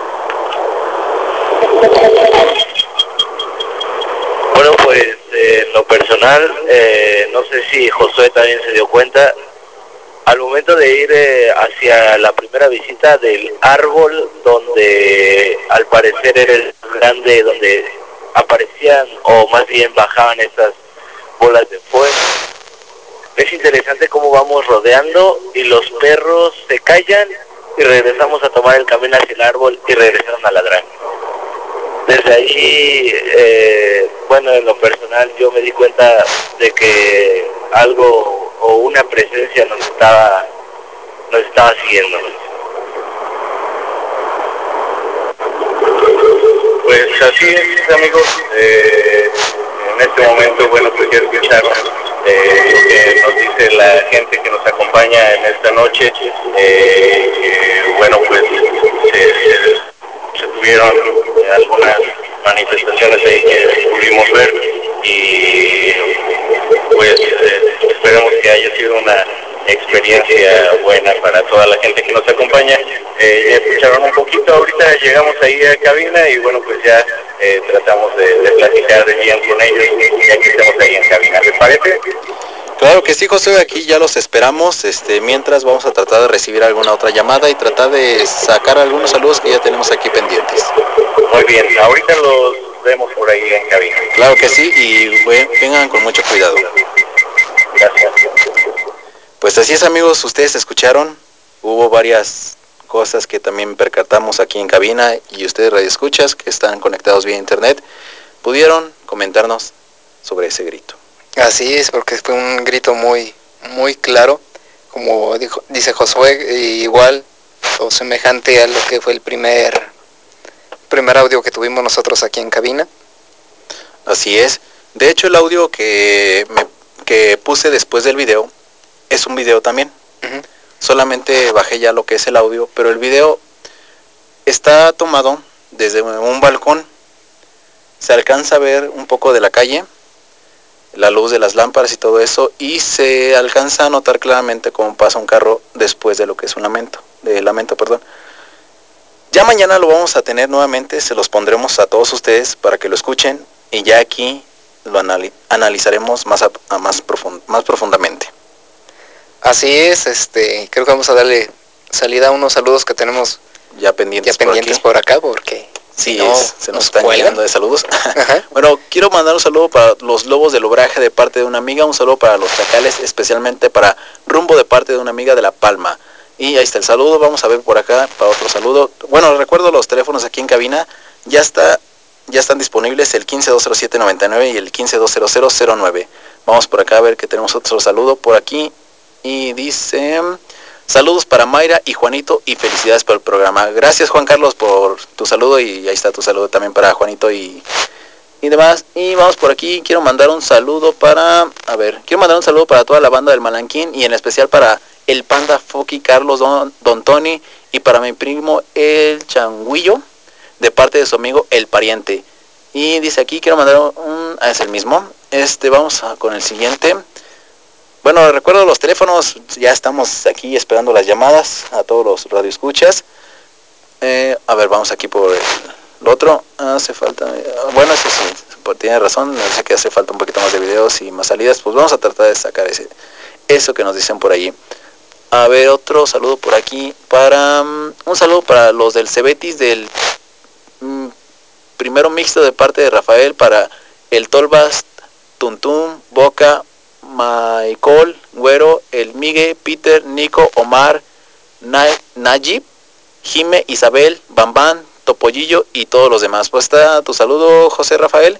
[SPEAKER 11] Bueno, pues eh, lo personal, eh, no sé si Josué también se dio cuenta, al momento de ir eh, hacia la primera visita del árbol donde al parecer era el grande, donde aparecían o más bien bajaban esas bolas de fuego, es interesante cómo vamos rodeando y los perros se callan y regresamos a tomar el camino hacia el árbol y regresaron a ladrar. Desde ahí, eh, bueno, en lo personal yo me di cuenta de que algo o una presencia nos estaba, nos estaba siguiendo.
[SPEAKER 13] Pues así es, amigos. Eh, en este momento, bueno, pues quiero escuchar eh, lo que nos dice la gente que nos acompaña en esta noche. Eh, que, bueno, pues se, se, se tuvieron algunas manifestaciones ahí que pudimos ver y pues eh, esperemos que haya sido una experiencia buena para toda la gente que nos acompaña. Eh, ya escucharon un poquito, ahorita llegamos ahí a cabina y bueno, pues ya eh, tratamos de, de platicar bien con ellos ya que estemos ahí en cabina. ¿Les parece?
[SPEAKER 1] Claro que sí, José, aquí ya los esperamos. Este, mientras vamos a tratar de recibir alguna otra llamada y tratar de sacar algunos saludos que ya tenemos aquí pendientes.
[SPEAKER 13] Muy bien, ahorita los vemos por ahí en cabina.
[SPEAKER 1] Claro que sí, y bueno, vengan con mucho cuidado.
[SPEAKER 13] Gracias.
[SPEAKER 1] Pues así es, amigos, ustedes escucharon, hubo varias cosas que también percatamos aquí en cabina y ustedes radioescuchas que están conectados vía internet pudieron comentarnos sobre ese grito.
[SPEAKER 3] Así es, porque fue un grito muy muy claro, como dijo, dice Josué, igual o semejante a lo que fue el primer primer audio que tuvimos nosotros aquí en cabina.
[SPEAKER 1] Así es, de hecho el audio que, me, que puse después del video es un video también. Uh-huh. Solamente bajé ya lo que es el audio, pero el video está tomado desde un balcón. Se alcanza a ver un poco de la calle, la luz de las lámparas y todo eso, y se alcanza a notar claramente cómo pasa un carro después de lo que es un lamento, de lamento, perdón. Ya mañana lo vamos a tener nuevamente, se los pondremos a todos ustedes para que lo escuchen y ya aquí lo anali- analizaremos más, a, a más, profund- más profundamente.
[SPEAKER 3] Así es, este, creo que vamos a darle salida a unos saludos que tenemos
[SPEAKER 1] ya pendientes,
[SPEAKER 3] ya pendientes por, por acá, porque
[SPEAKER 1] sí,
[SPEAKER 3] si no,
[SPEAKER 1] es, se nos, nos están
[SPEAKER 3] cuelgan.
[SPEAKER 1] llenando de saludos. Bueno, quiero mandar un saludo para los lobos del obraje de parte de una amiga, un saludo para los chacales, especialmente para Rumbo de parte de una amiga de La Palma. Y ahí está el saludo, vamos a ver por acá para otro saludo. Bueno, recuerdo los teléfonos aquí en cabina, ya está, ya están disponibles el quince dos cero siete noventa y nueve y el quince dos cero cero cero nueve. Vamos por acá a ver que tenemos otro saludo por aquí. Y dice, saludos para Mayra y Juanito y felicidades por el programa. Gracias, Juan Carlos, por tu saludo y ahí está tu saludo también para Juanito y, y demás. Y vamos por aquí, quiero mandar un saludo para, a ver, quiero mandar un saludo para toda la banda del Malanquín y en especial para el Panda Foki, Carlos, Don, Don Tony y para mi primo el Changuillo de parte de su amigo El Pariente. Y dice aquí, quiero mandar un, ah, es el mismo, este, vamos a, con el siguiente. Bueno, recuerdo los teléfonos, ya estamos aquí esperando las llamadas a todos los radioescuchas. Eh, a ver, vamos aquí por el, el otro. Hace falta, bueno, eso sí, tiene razón, dice que hace falta un poquito más de videos y más salidas. Pues vamos a tratar de sacar ese, eso que nos dicen por allí. A ver, otro saludo por aquí para, um, un saludo para los del Cebetis del um, primero mixto de parte de Rafael, para el Tolbas, Tuntum, Boca, Michael, Güero, El Migue, Peter, Nico, Omar, Na- Najib, Jime, Isabel, Bambán, Topollillo y todos los demás. Pues está tu saludo, José Rafael.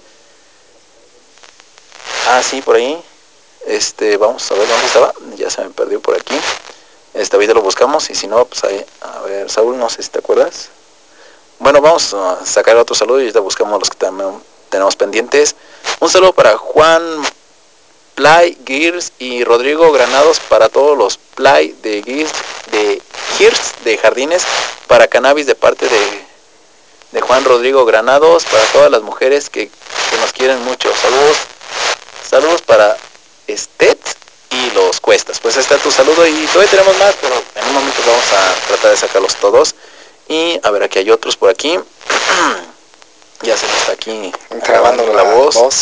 [SPEAKER 1] Ah, sí, por ahí. Este, vamos a ver dónde estaba. Ya se me perdió por aquí. Este, ahorita lo buscamos y si no, pues ahí. A ver, Saúl, no sé si te acuerdas. Bueno, vamos a sacar otro saludo y ahorita buscamos los que también tenemos pendientes. Un saludo para Juan Play, Gears y Rodrigo Granados, para todos los Play de Gears de Gears de Jardines, para Cannabis de parte de, de Juan Rodrigo Granados, para todas las mujeres que, que nos quieren mucho. Saludos, saludos para Estet y los Cuestas. Pues está tu saludo y todavía tenemos más, pero en un momento vamos a tratar de sacarlos todos. Y a ver, aquí hay otros por aquí. Ya se nos está aquí
[SPEAKER 3] grabando la,
[SPEAKER 1] la voz.
[SPEAKER 3] voz.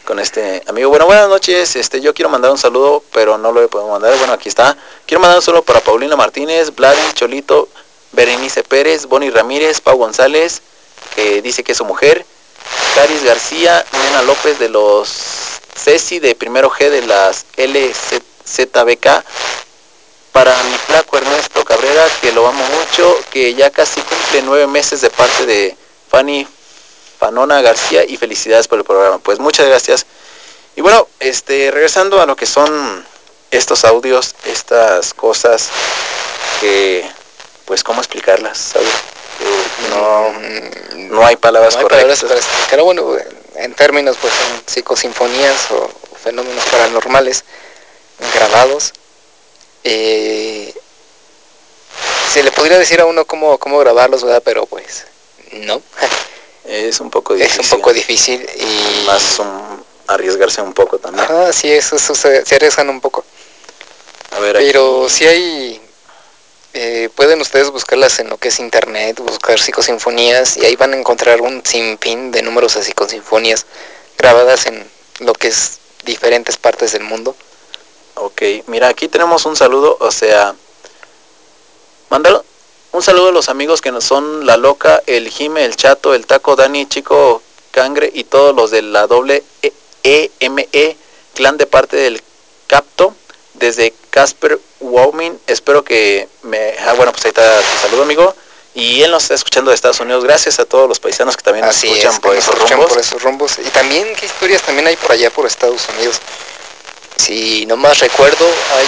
[SPEAKER 1] con este amigo. Bueno, buenas noches. Este, yo quiero mandar un saludo, pero no lo he podido mandar. Bueno, aquí está. Quiero mandar un saludo para Paulina Martínez, Vladis, Cholito, Berenice Pérez, Bonnie Ramírez, Pau González, que dice que es su mujer, Caris García, Nena López de los Ceci de primero G de las L Z B K, para mi flaco Ernesto Cabrera, que lo amo mucho, que ya casi cumple nueve meses de parte de Fanny Fanona García, y felicidades por el programa. Pues muchas gracias. Y bueno, este, regresando a lo que son estos audios, estas cosas que, pues, ¿cómo explicarlas? ¿Sabes? Eh, no, no hay palabras
[SPEAKER 3] no hay
[SPEAKER 1] correctas.
[SPEAKER 3] palabras para explicar. Bueno, en términos, pues, son psicosinfonías o fenómenos paranormales grabados. Eh, se le podría decir a uno cómo, cómo grabarlos, ¿verdad? Pero pues no.
[SPEAKER 1] Es un poco difícil.
[SPEAKER 3] Es un poco difícil y...
[SPEAKER 1] Más um, arriesgarse un poco también.
[SPEAKER 3] Ah, sí, eso, eso se, se arriesgan un poco.
[SPEAKER 1] A ver,
[SPEAKER 3] pero
[SPEAKER 1] aquí...
[SPEAKER 3] sí hay... Eh, pueden ustedes buscarlas en lo que es internet, buscar psicosinfonías, y ahí van a encontrar un sinfín de números de psicosinfonías grabadas en lo que es diferentes partes del mundo.
[SPEAKER 1] Ok, mira, aquí tenemos un saludo, o sea, mandar un saludo a los amigos que nos son La Loca, el Jime, el Chato, el Taco, Dani, Chico Cangre y todos los de la doble E M E, clan de parte del Capto, desde Casper, Wyoming. Espero que me... Ah, bueno, pues ahí está tu saludo, amigo. Y él nos está escuchando de Estados Unidos. Gracias a todos los paisanos que también nos
[SPEAKER 3] Así
[SPEAKER 1] escuchan
[SPEAKER 3] es,
[SPEAKER 1] por
[SPEAKER 3] que nos
[SPEAKER 1] esos
[SPEAKER 3] escuchan
[SPEAKER 1] rumbos.
[SPEAKER 3] por esos rumbos. Y también, ¿qué historias también hay por allá, por Estados Unidos? Si no más recuerdo, hay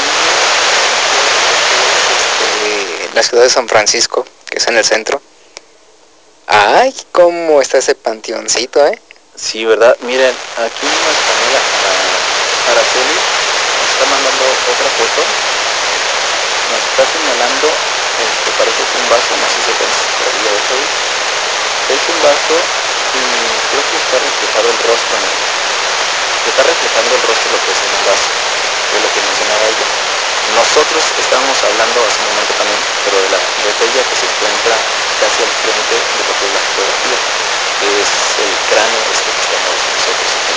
[SPEAKER 3] este, la ciudad de San Francisco, que es en el centro. Ay, cómo está ese panteoncito, ¿eh?
[SPEAKER 1] Sí, ¿verdad? Miren, aquí nuestra amiga Araceli nos está mandando otra foto. Nos está señalando, este, parece que un vaso, no sé si alcanza a ver eso. Es un vaso y creo que está reflejado el rostro, ¿no? Está reflejando el rostro lo que es en un vaso, que es lo que mencionaba ella. Nosotros estábamos hablando hace un momento también, pero de la botella que se encuentra casi al frente de lo que es la fotografía, que es el cráneo este que estamos nosotros aquí.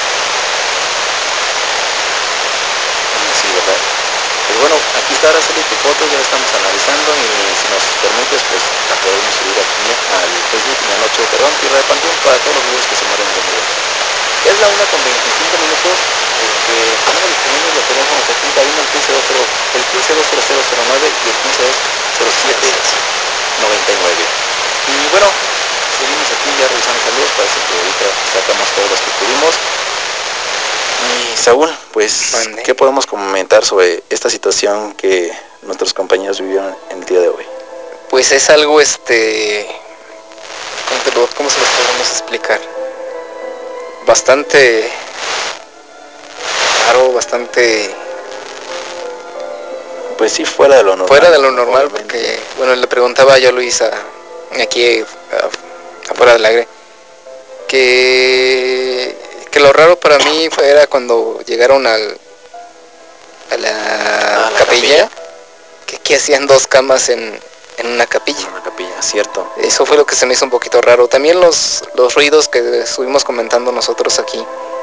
[SPEAKER 1] Sí, ¿verdad? Pues bueno, aquí está Araceli tu foto, ya la estamos analizando, y si nos permites, pues la podemos subir aquí al Facebook de Anoche de Terror, Tierra de Panteón, para todos los videos que se mueren de miedo. Es la una con veinticinco minutos, este, tenemos disponibles los teléfonos aquí en cabina, el quince dos cero cero cero nueve y el quince dos cero siete noventa y nueve. Y bueno, seguimos aquí ya revisando saludos, parece que ahorita sacamos todos los que pudimos. Y Saúl, pues, Mande. ¿Qué podemos comentar sobre esta situación que nuestros compañeros vivieron en el día de hoy?
[SPEAKER 3] Pues es algo, este, ¿cómo, te lo, cómo se los podemos explicar? Bastante raro, bastante...
[SPEAKER 1] Pues sí, fuera de lo normal.
[SPEAKER 3] Fuera de lo normal, obviamente. Porque, bueno, le preguntaba yo a Luisa, aquí afuera del aire, que, que lo raro para mí fue, era cuando llegaron al, a la, ¿A la capilla, capilla? Que, que hacían dos camas en, en una capilla.
[SPEAKER 1] En una capilla, cierto.
[SPEAKER 3] Eso fue lo que se me hizo un poquito raro. También los, los ruidos que estuvimos comentando nosotros aquí,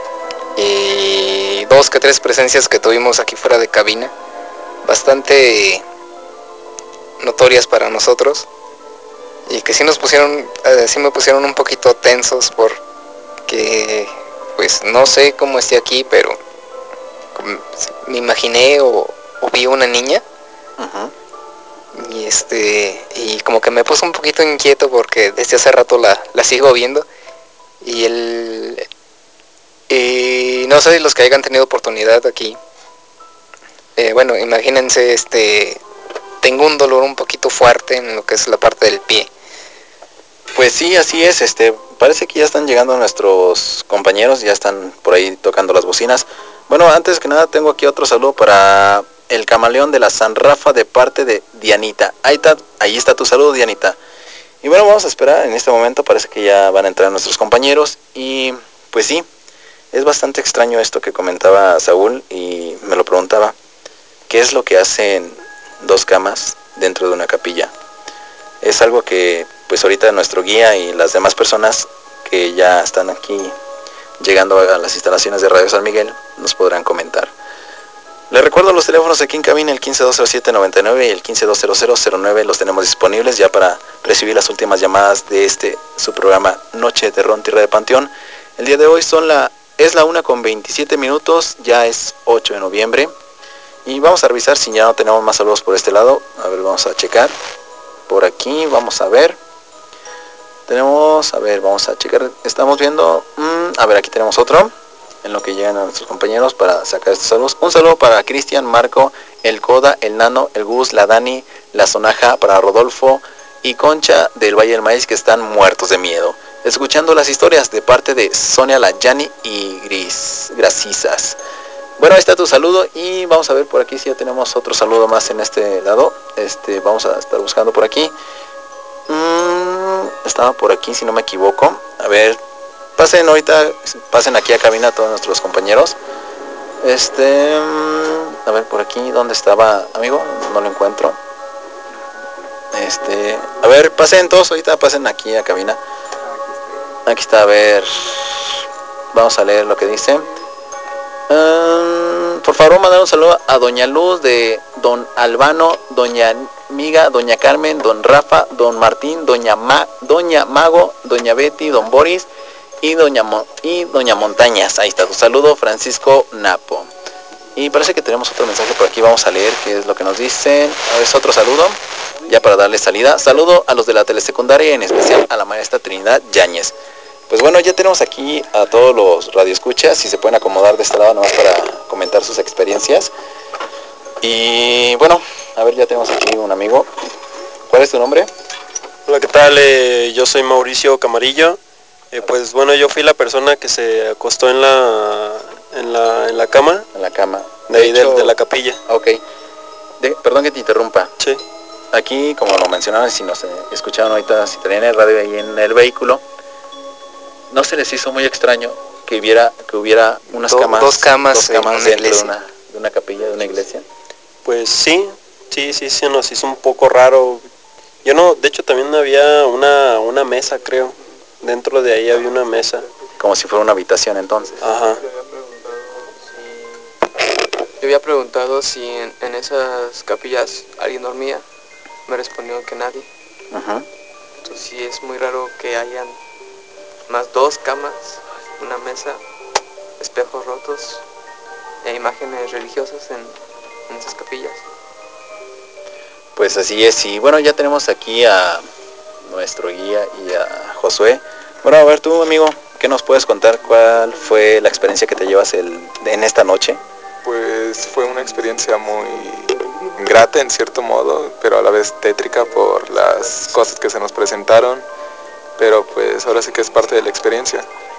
[SPEAKER 3] y dos que tres presencias que tuvimos aquí fuera de cabina, bastante notorias para nosotros, y que sí nos pusieron, eh, sí me pusieron un poquito tensos, porque pues no sé cómo esté aquí, pero me imaginé o, o vi una niña. Uh-huh. Y este, y como que me puso un poquito inquieto porque desde hace rato la, la sigo viendo. Y el y no sé, los que hayan tenido oportunidad aquí, eh, bueno, imagínense, este, tengo un dolor un poquito fuerte en lo que es la parte del pie.
[SPEAKER 1] Pues sí, así es, este, parece que ya están llegando nuestros compañeros, ya están por ahí tocando las bocinas. Bueno, antes que nada tengo aquí otro saludo para el camaleón de la San Rafa de parte de Dianita. Ahí está, ahí está tu saludo, Dianita. Y bueno, vamos a esperar en este momento, parece que ya van a entrar nuestros compañeros. Y pues sí, es bastante extraño esto que comentaba Saúl y me lo preguntaba. ¿Qué es lo que hacen dos camas dentro de una capilla? Es algo que pues ahorita nuestro guía y las demás personas que ya están aquí llegando a las instalaciones de Radio San Miguel, nos podrán comentar. Les recuerdo los teléfonos aquí en cabina, el quince dos cero siete noventa y nueve y el quince dos cero cero cero nueve, los tenemos disponibles ya para recibir las últimas llamadas de este, su programa Noche de Terror, Tierra de Panteón. El día de hoy son la, es la una con veintisiete minutos, ya es ocho de noviembre. Y vamos a revisar si ya no tenemos más saludos por este lado. A ver, vamos a checar. Por aquí, vamos a ver. Tenemos, a ver, vamos a checar. Estamos viendo, mmm, a ver, aquí tenemos otro. En lo que llegan a nuestros compañeros para sacar estos saludos. Un saludo para Cristian, Marco, el Coda, el Nano, el Gus, la Dani, la Sonaja, para Rodolfo y Concha del Valle del Maíz, que están muertos de miedo. Escuchando las historias de parte de Sonia, la Yani y Gris, Grasisas. Bueno, ahí está tu saludo y vamos a ver por aquí si ya tenemos otro saludo más en este lado. Este, vamos a estar buscando por aquí. Mm, estaba por aquí si no me equivoco. A ver, pasen ahorita, pasen aquí a cabina todos nuestros compañeros. Este, a ver por aquí, ¿dónde estaba, amigo? No lo encuentro. Este, a ver, pasen todos ahorita, pasen aquí a cabina. Aquí está, a ver. Vamos a leer lo que dice. Um, por favor, mandar un saludo a Doña Luz, de Don Albano, Doña Miga, Doña Carmen, Don Rafa, Don Martín, Doña Ma, Doña Mago, Doña Betty, Don Boris y Doña Mo, y Doña Montañas. Ahí está tu saludo, Francisco Napo. Y parece que tenemos otro mensaje por aquí, vamos a leer qué es lo que nos dicen. A ver, es otro saludo, ya para darle salida. Saludo a los de la telesecundaria, en especial a la maestra Trinidad Yáñez. Pues bueno, ya tenemos aquí a todos los radioescuchas, si se pueden acomodar de este lado nomás para comentar sus experiencias. Y bueno, a ver, ya tenemos aquí un amigo. ¿Cuál es tu nombre?
[SPEAKER 16] Hola, ¿qué tal? Eh, yo soy Mauricio Camarillo. Eh, pues bueno, yo fui la persona que se acostó en la en la, en la cama.
[SPEAKER 1] En la cama.
[SPEAKER 16] De, de ahí hecho, de, de la capilla.
[SPEAKER 1] Ok. De, perdón que te interrumpa.
[SPEAKER 16] Sí.
[SPEAKER 1] Aquí, como lo mencionaron, si nos eh, escucharon ahorita, si tenían el radio ahí en el vehículo, ¿no se les hizo muy extraño que hubiera que hubiera unas
[SPEAKER 3] Do,
[SPEAKER 1] camas,
[SPEAKER 3] dos camas,
[SPEAKER 1] dos camas
[SPEAKER 3] en
[SPEAKER 1] dentro de una, de una capilla, de una iglesia?
[SPEAKER 16] Pues sí, sí, sí, sí, nos hizo un poco raro. Yo no, de hecho también había una, una mesa, creo. Dentro de ahí había una mesa.
[SPEAKER 1] Como si fuera una habitación entonces.
[SPEAKER 16] Ajá.
[SPEAKER 3] Yo había preguntado si en, en esas capillas alguien dormía. Me respondió que nadie.
[SPEAKER 1] Ajá.
[SPEAKER 3] Entonces sí es muy raro que hayan más dos camas, una mesa, espejos rotos e imágenes religiosas en, en esas capillas.
[SPEAKER 1] Pues así es, y bueno, ya tenemos aquí a nuestro guía y a Josué. Bueno, a ver tú, amigo, ¿qué nos puedes contar? ¿Cuál fue la experiencia que te llevas el, en esta noche?
[SPEAKER 13] Pues fue una experiencia muy grata en cierto modo, pero a la vez tétrica por las cosas que se nos presentaron, pero pues ahora sí que es parte de la experiencia.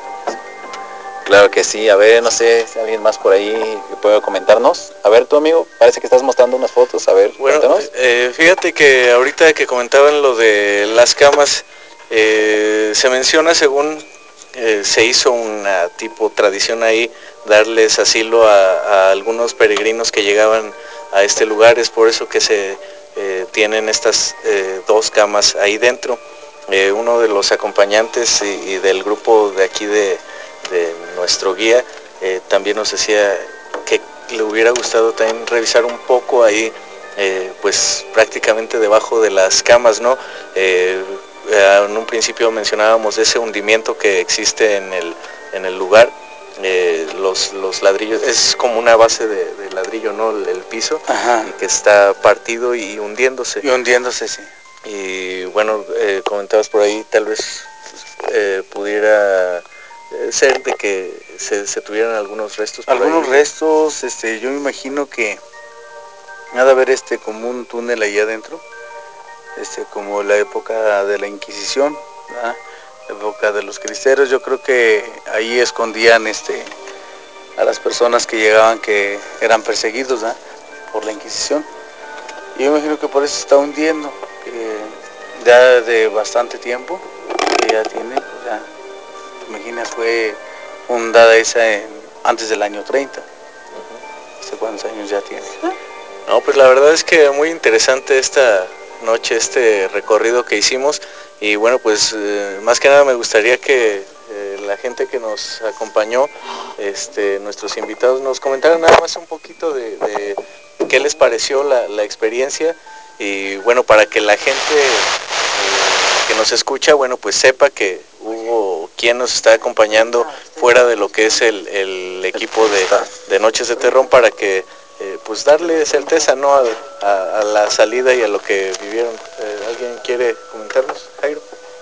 [SPEAKER 1] Claro que sí. A ver, no sé si alguien más por ahí que pueda comentarnos. A ver, tu amigo, parece que estás mostrando unas fotos. A ver,
[SPEAKER 17] bueno,
[SPEAKER 1] cuéntanos.
[SPEAKER 17] Eh, fíjate que ahorita que comentaban lo de las camas, eh, se menciona según eh, se hizo una tipo tradición ahí, darles asilo a, a algunos peregrinos que llegaban a este lugar. Es por eso que se eh, tienen estas eh, dos camas ahí dentro. Eh, uno de los acompañantes y, y del grupo de aquí de de nuestro guía, eh, también nos decía que le hubiera gustado también revisar un poco ahí, eh, pues prácticamente debajo de las camas, ¿no? Eh, en un principio mencionábamos ese hundimiento que existe en el, en el lugar, eh, los, los ladrillos, es como una base de, de ladrillo, ¿no? El, el piso. Ajá. Y que está partido y hundiéndose. Y hundiéndose, sí. Y bueno, eh, comentabas por ahí, tal vez eh, pudiera ser de que se, se tuvieran algunos restos por algunos ahí. restos, este, yo me imagino que ha de haber este como un túnel ahí adentro, este, como la época de la Inquisición, ¿verdad? La época de los cristeros. Yo creo que ahí escondían este a las personas que llegaban, que eran perseguidos, ¿verdad?, por la Inquisición. Y yo me imagino que por eso se está hundiendo, que ya de bastante tiempo que ya tiene, pues ya, imagina, fue fundada esa en, antes del año treinta. Uh-huh. ¿Hace cuántos años ya tiene?
[SPEAKER 16] No, pues la verdad es que muy interesante esta noche, este recorrido que hicimos. Y bueno, pues eh, más que nada me gustaría que eh,
[SPEAKER 17] la gente que nos acompañó, este, nuestros invitados, nos comentaran nada más un poquito de, de qué les pareció la, la experiencia, y bueno, para que la gente eh, que nos escucha, bueno, pues sepa que hubo quien nos está acompañando fuera de lo que es el, el equipo de, de Noches de Terror, para que eh, pues darle certeza, ¿no?, a, a, a la salida y a lo que vivieron. Eh, ¿Alguien quiere comentarnos, Jairo?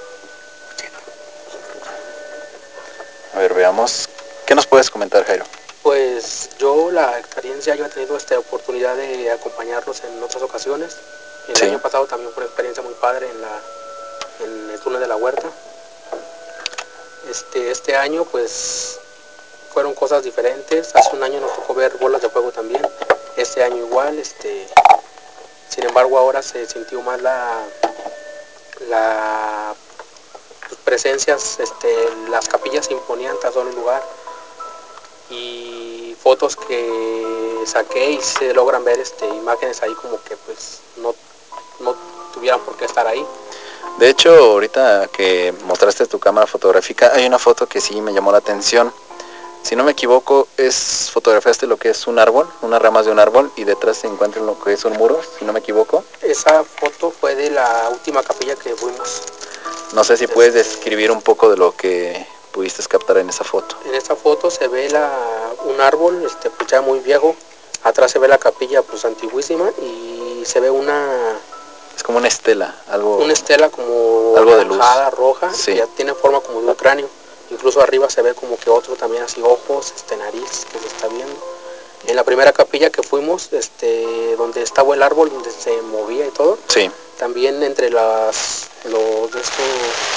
[SPEAKER 1] A ver, veamos. ¿Qué nos puedes comentar, Jairo?
[SPEAKER 15] Pues yo la experiencia, yo he tenido esta oportunidad de acompañarlos en otras ocasiones. El
[SPEAKER 1] Sí.
[SPEAKER 15] año pasado también fue una experiencia muy padre en, la, en el túnel de la Huerta. Este, este año pues fueron cosas diferentes. Hace un año nos tocó ver bolas de fuego también. Este año igual. Este, sin embargo ahora se sintió más la, la pues, presencias, este, las capillas se imponían tras todo el lugar. Y fotos que saqué y se logran ver este, imágenes ahí como que pues no, no tuvieran por qué estar ahí.
[SPEAKER 1] De hecho, ahorita que mostraste tu cámara fotográfica, hay una foto que sí me llamó la atención. Si no me equivoco, es fotografiaste lo que es un árbol, unas ramas de un árbol, y detrás se encuentra lo que es un muro, si no me equivoco.
[SPEAKER 15] Esa foto fue de la última capilla que fuimos.
[SPEAKER 1] No sé si puedes describir un poco de lo que pudiste captar en esa foto.
[SPEAKER 15] En esta foto se ve la, un árbol este, pues ya muy viejo. Atrás se ve la capilla pues antiguísima y se ve una...
[SPEAKER 1] Es como una estela, algo...
[SPEAKER 15] Una estela como
[SPEAKER 1] algo de luz
[SPEAKER 15] roja,
[SPEAKER 1] sí.
[SPEAKER 15] Que ya tiene forma como de un cráneo. Incluso arriba se ve como que otro también así, ojos, este, nariz, que se está viendo. En la primera capilla que fuimos, este, donde estaba el árbol, donde se movía y todo,
[SPEAKER 1] sí.
[SPEAKER 15] También entre las los de estos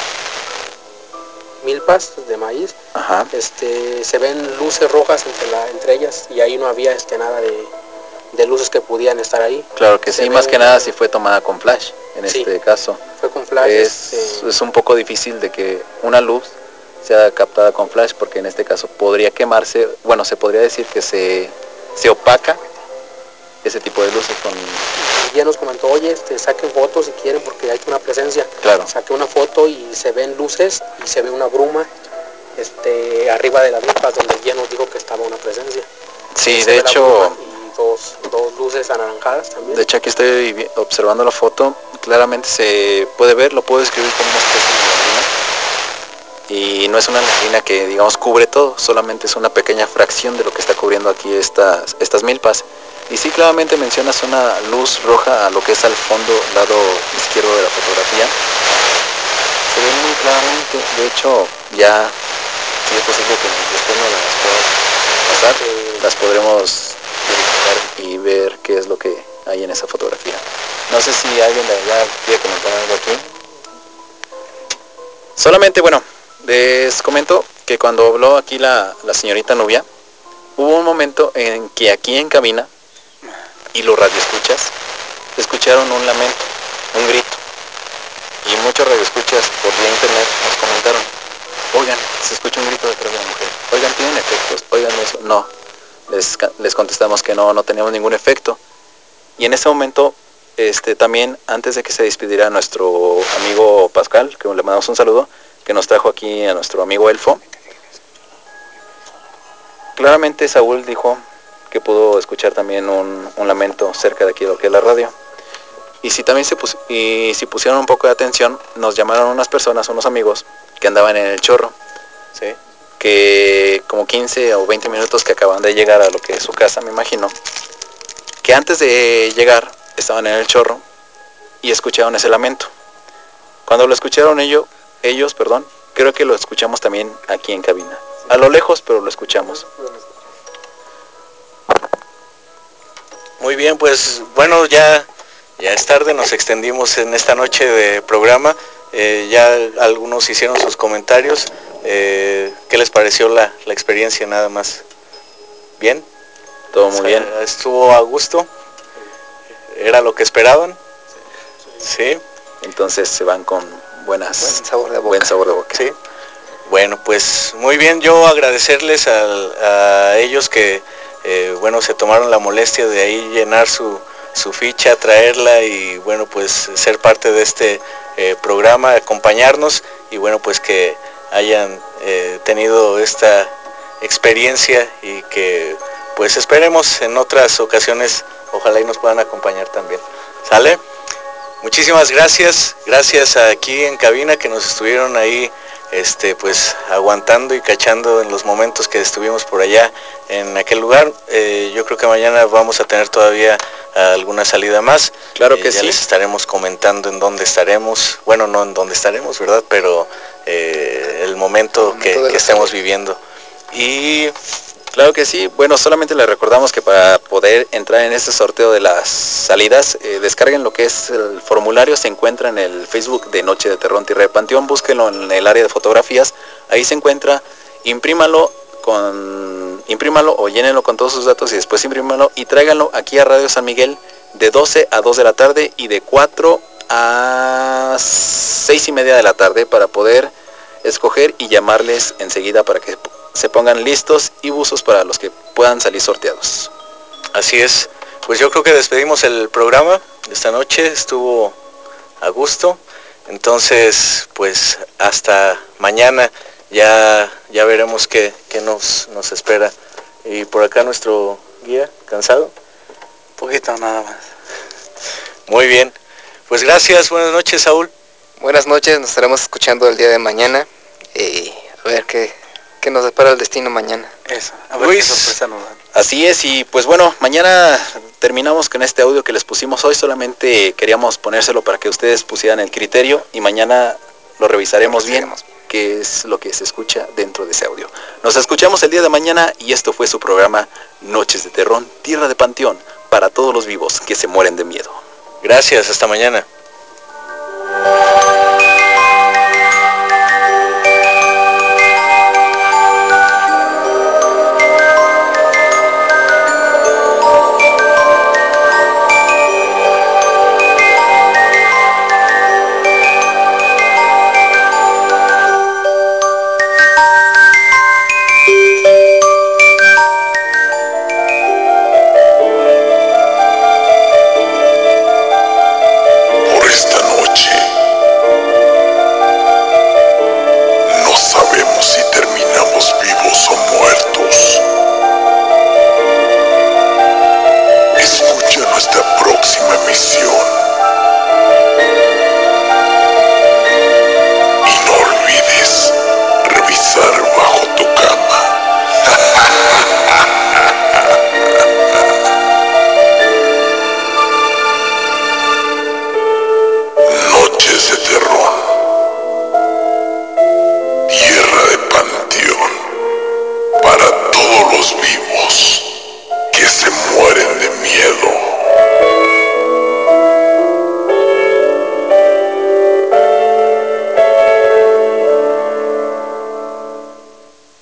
[SPEAKER 15] milpas de maíz,
[SPEAKER 1] Ajá.
[SPEAKER 15] este, se ven luces rojas entre, la, entre ellas, y ahí no había este, nada de, de luces que pudieran estar ahí.
[SPEAKER 1] Claro que
[SPEAKER 15] se
[SPEAKER 1] sí, más
[SPEAKER 15] una...
[SPEAKER 1] que nada sí fue tomada con flash, en
[SPEAKER 15] sí,
[SPEAKER 1] este caso.
[SPEAKER 15] Fue con flash.
[SPEAKER 1] Es,
[SPEAKER 15] este...
[SPEAKER 1] es un poco difícil de que una luz sea captada con flash, porque en este caso podría quemarse, bueno, se podría decir que se, se opaca ese tipo de luces con...
[SPEAKER 15] Ya nos comentó, oye, este, saquen fotos si quieren porque hay una presencia.
[SPEAKER 1] Claro.
[SPEAKER 15] Saqué una foto y se ven luces y se ve una bruma este, arriba de las milpas donde ya nos dijo que estaba una presencia.
[SPEAKER 1] Sí,
[SPEAKER 15] se
[SPEAKER 1] de hecho...
[SPEAKER 15] Y dos, dos luces anaranjadas también.
[SPEAKER 1] De hecho aquí estoy observando la foto, claramente se puede ver, lo puedo describir como una especie de neblina. Y no es una neblina que digamos cubre todo, solamente es una pequeña fracción de lo que está cubriendo aquí estas, estas milpas. Y sí, claramente mencionas una luz roja a lo que es al fondo, lado izquierdo de la fotografía. Se ve muy claramente, de hecho ya, si es posible que después no las puedas pasar, eh, las podremos verificar y ver qué es lo que hay en esa fotografía. No sé si alguien de allá quiere comentar algo aquí. Solamente, bueno, les comento que cuando habló aquí la, la señorita Nubia, hubo un momento en que aquí en cabina y los radioescuchas escucharon un lamento, un grito, y muchos radioescuchas por vía internet nos comentaron, oigan, se escucha un grito detrás de la mujer, oigan, tienen efectos, oigan eso, no, les, les contestamos que no, no teníamos ningún efecto. Y en ese momento, este, también antes de que se despidiera nuestro amigo Pascal, que le mandamos un saludo, que nos trajo aquí a nuestro amigo Elfo, claramente Saúl dijo que pudo escuchar también un, un lamento cerca de aquí de lo que es la radio. Y si también se pus y si pusieron un poco de atención, nos llamaron unas personas, unos amigos que andaban en el chorro, ¿sí? Que como quince o veinte minutos que acaban de llegar a lo que es su casa, me imagino, que antes de llegar estaban en el chorro y escucharon ese lamento. Cuando lo escucharon ellos, ellos, perdón, creo que lo escuchamos también aquí en cabina. A lo lejos, pero lo escuchamos.
[SPEAKER 17] Muy bien, pues bueno, ya, ya es tarde, nos extendimos en esta noche de programa. Eh, ya algunos hicieron sus comentarios. Eh, ¿Qué les pareció la, la experiencia nada más? ¿Bien?
[SPEAKER 1] Todo muy bien.
[SPEAKER 17] ¿Estuvo a gusto? ¿Era lo que esperaban? Sí.
[SPEAKER 1] Entonces se van con buenas,
[SPEAKER 3] buen sabor de boca.
[SPEAKER 1] Buen sabor de boca.
[SPEAKER 17] Sí. Bueno, pues muy bien, yo agradecerles a, a ellos que eh, bueno, se tomaron la molestia de ahí llenar su, su ficha, traerla y bueno, pues ser parte de este eh, programa, acompañarnos y bueno, pues que hayan eh, tenido esta experiencia y que pues esperemos en otras ocasiones, ojalá y nos puedan acompañar también. ¿Sale? Muchísimas gracias, gracias aquí en cabina que nos estuvieron ahí este pues aguantando y cachando en los momentos que estuvimos por allá en aquel lugar. Eh, yo creo que mañana vamos a tener todavía alguna salida más.
[SPEAKER 1] Claro
[SPEAKER 17] eh,
[SPEAKER 1] que
[SPEAKER 17] ya
[SPEAKER 1] sí.
[SPEAKER 17] les estaremos comentando en dónde estaremos, bueno, no en dónde estaremos, ¿verdad? Pero eh, el momento, el momento que, que estemos salida. viviendo. Y
[SPEAKER 1] claro que sí. Bueno, solamente les recordamos que para poder entrar en este sorteo de las salidas, eh, descarguen lo que es el formulario, se encuentra en el Facebook de Noche de Terror Tierra de Panteón, búsquenlo en el área de fotografías, ahí se encuentra, imprímalo con imprímalo o llénenlo con todos sus datos y después imprímalo y tráiganlo aquí a Radio San Miguel de doce a dos de la tarde y de cuatro a seis y media de la tarde para poder escoger y llamarles enseguida para que se pongan listos y buzos para los que puedan salir sorteados.
[SPEAKER 17] Así es, pues yo creo que despedimos el programa de esta noche, estuvo a gusto, entonces pues hasta mañana ya, ya veremos qué, qué nos, nos espera. Y por acá nuestro guía, ¿cansado?
[SPEAKER 10] Un poquito nada más.
[SPEAKER 17] Muy bien, pues gracias, buenas noches, Saúl.
[SPEAKER 3] Buenas noches, nos estaremos escuchando el día de mañana y a ver qué, qué nos depara el destino mañana.
[SPEAKER 10] Eso, a ver
[SPEAKER 1] Luis,
[SPEAKER 10] qué sorpresa nos dan.
[SPEAKER 1] Así es, y pues bueno, mañana terminamos con este audio que les pusimos hoy, solamente queríamos ponérselo para que ustedes pusieran el criterio y mañana lo revisaremos bien, qué es lo que se escucha dentro de ese audio. Nos escuchamos el día de mañana y esto fue su programa Noches de Terror, Tierra de Panteón, para todos los vivos que se mueren de miedo.
[SPEAKER 17] Gracias, hasta mañana.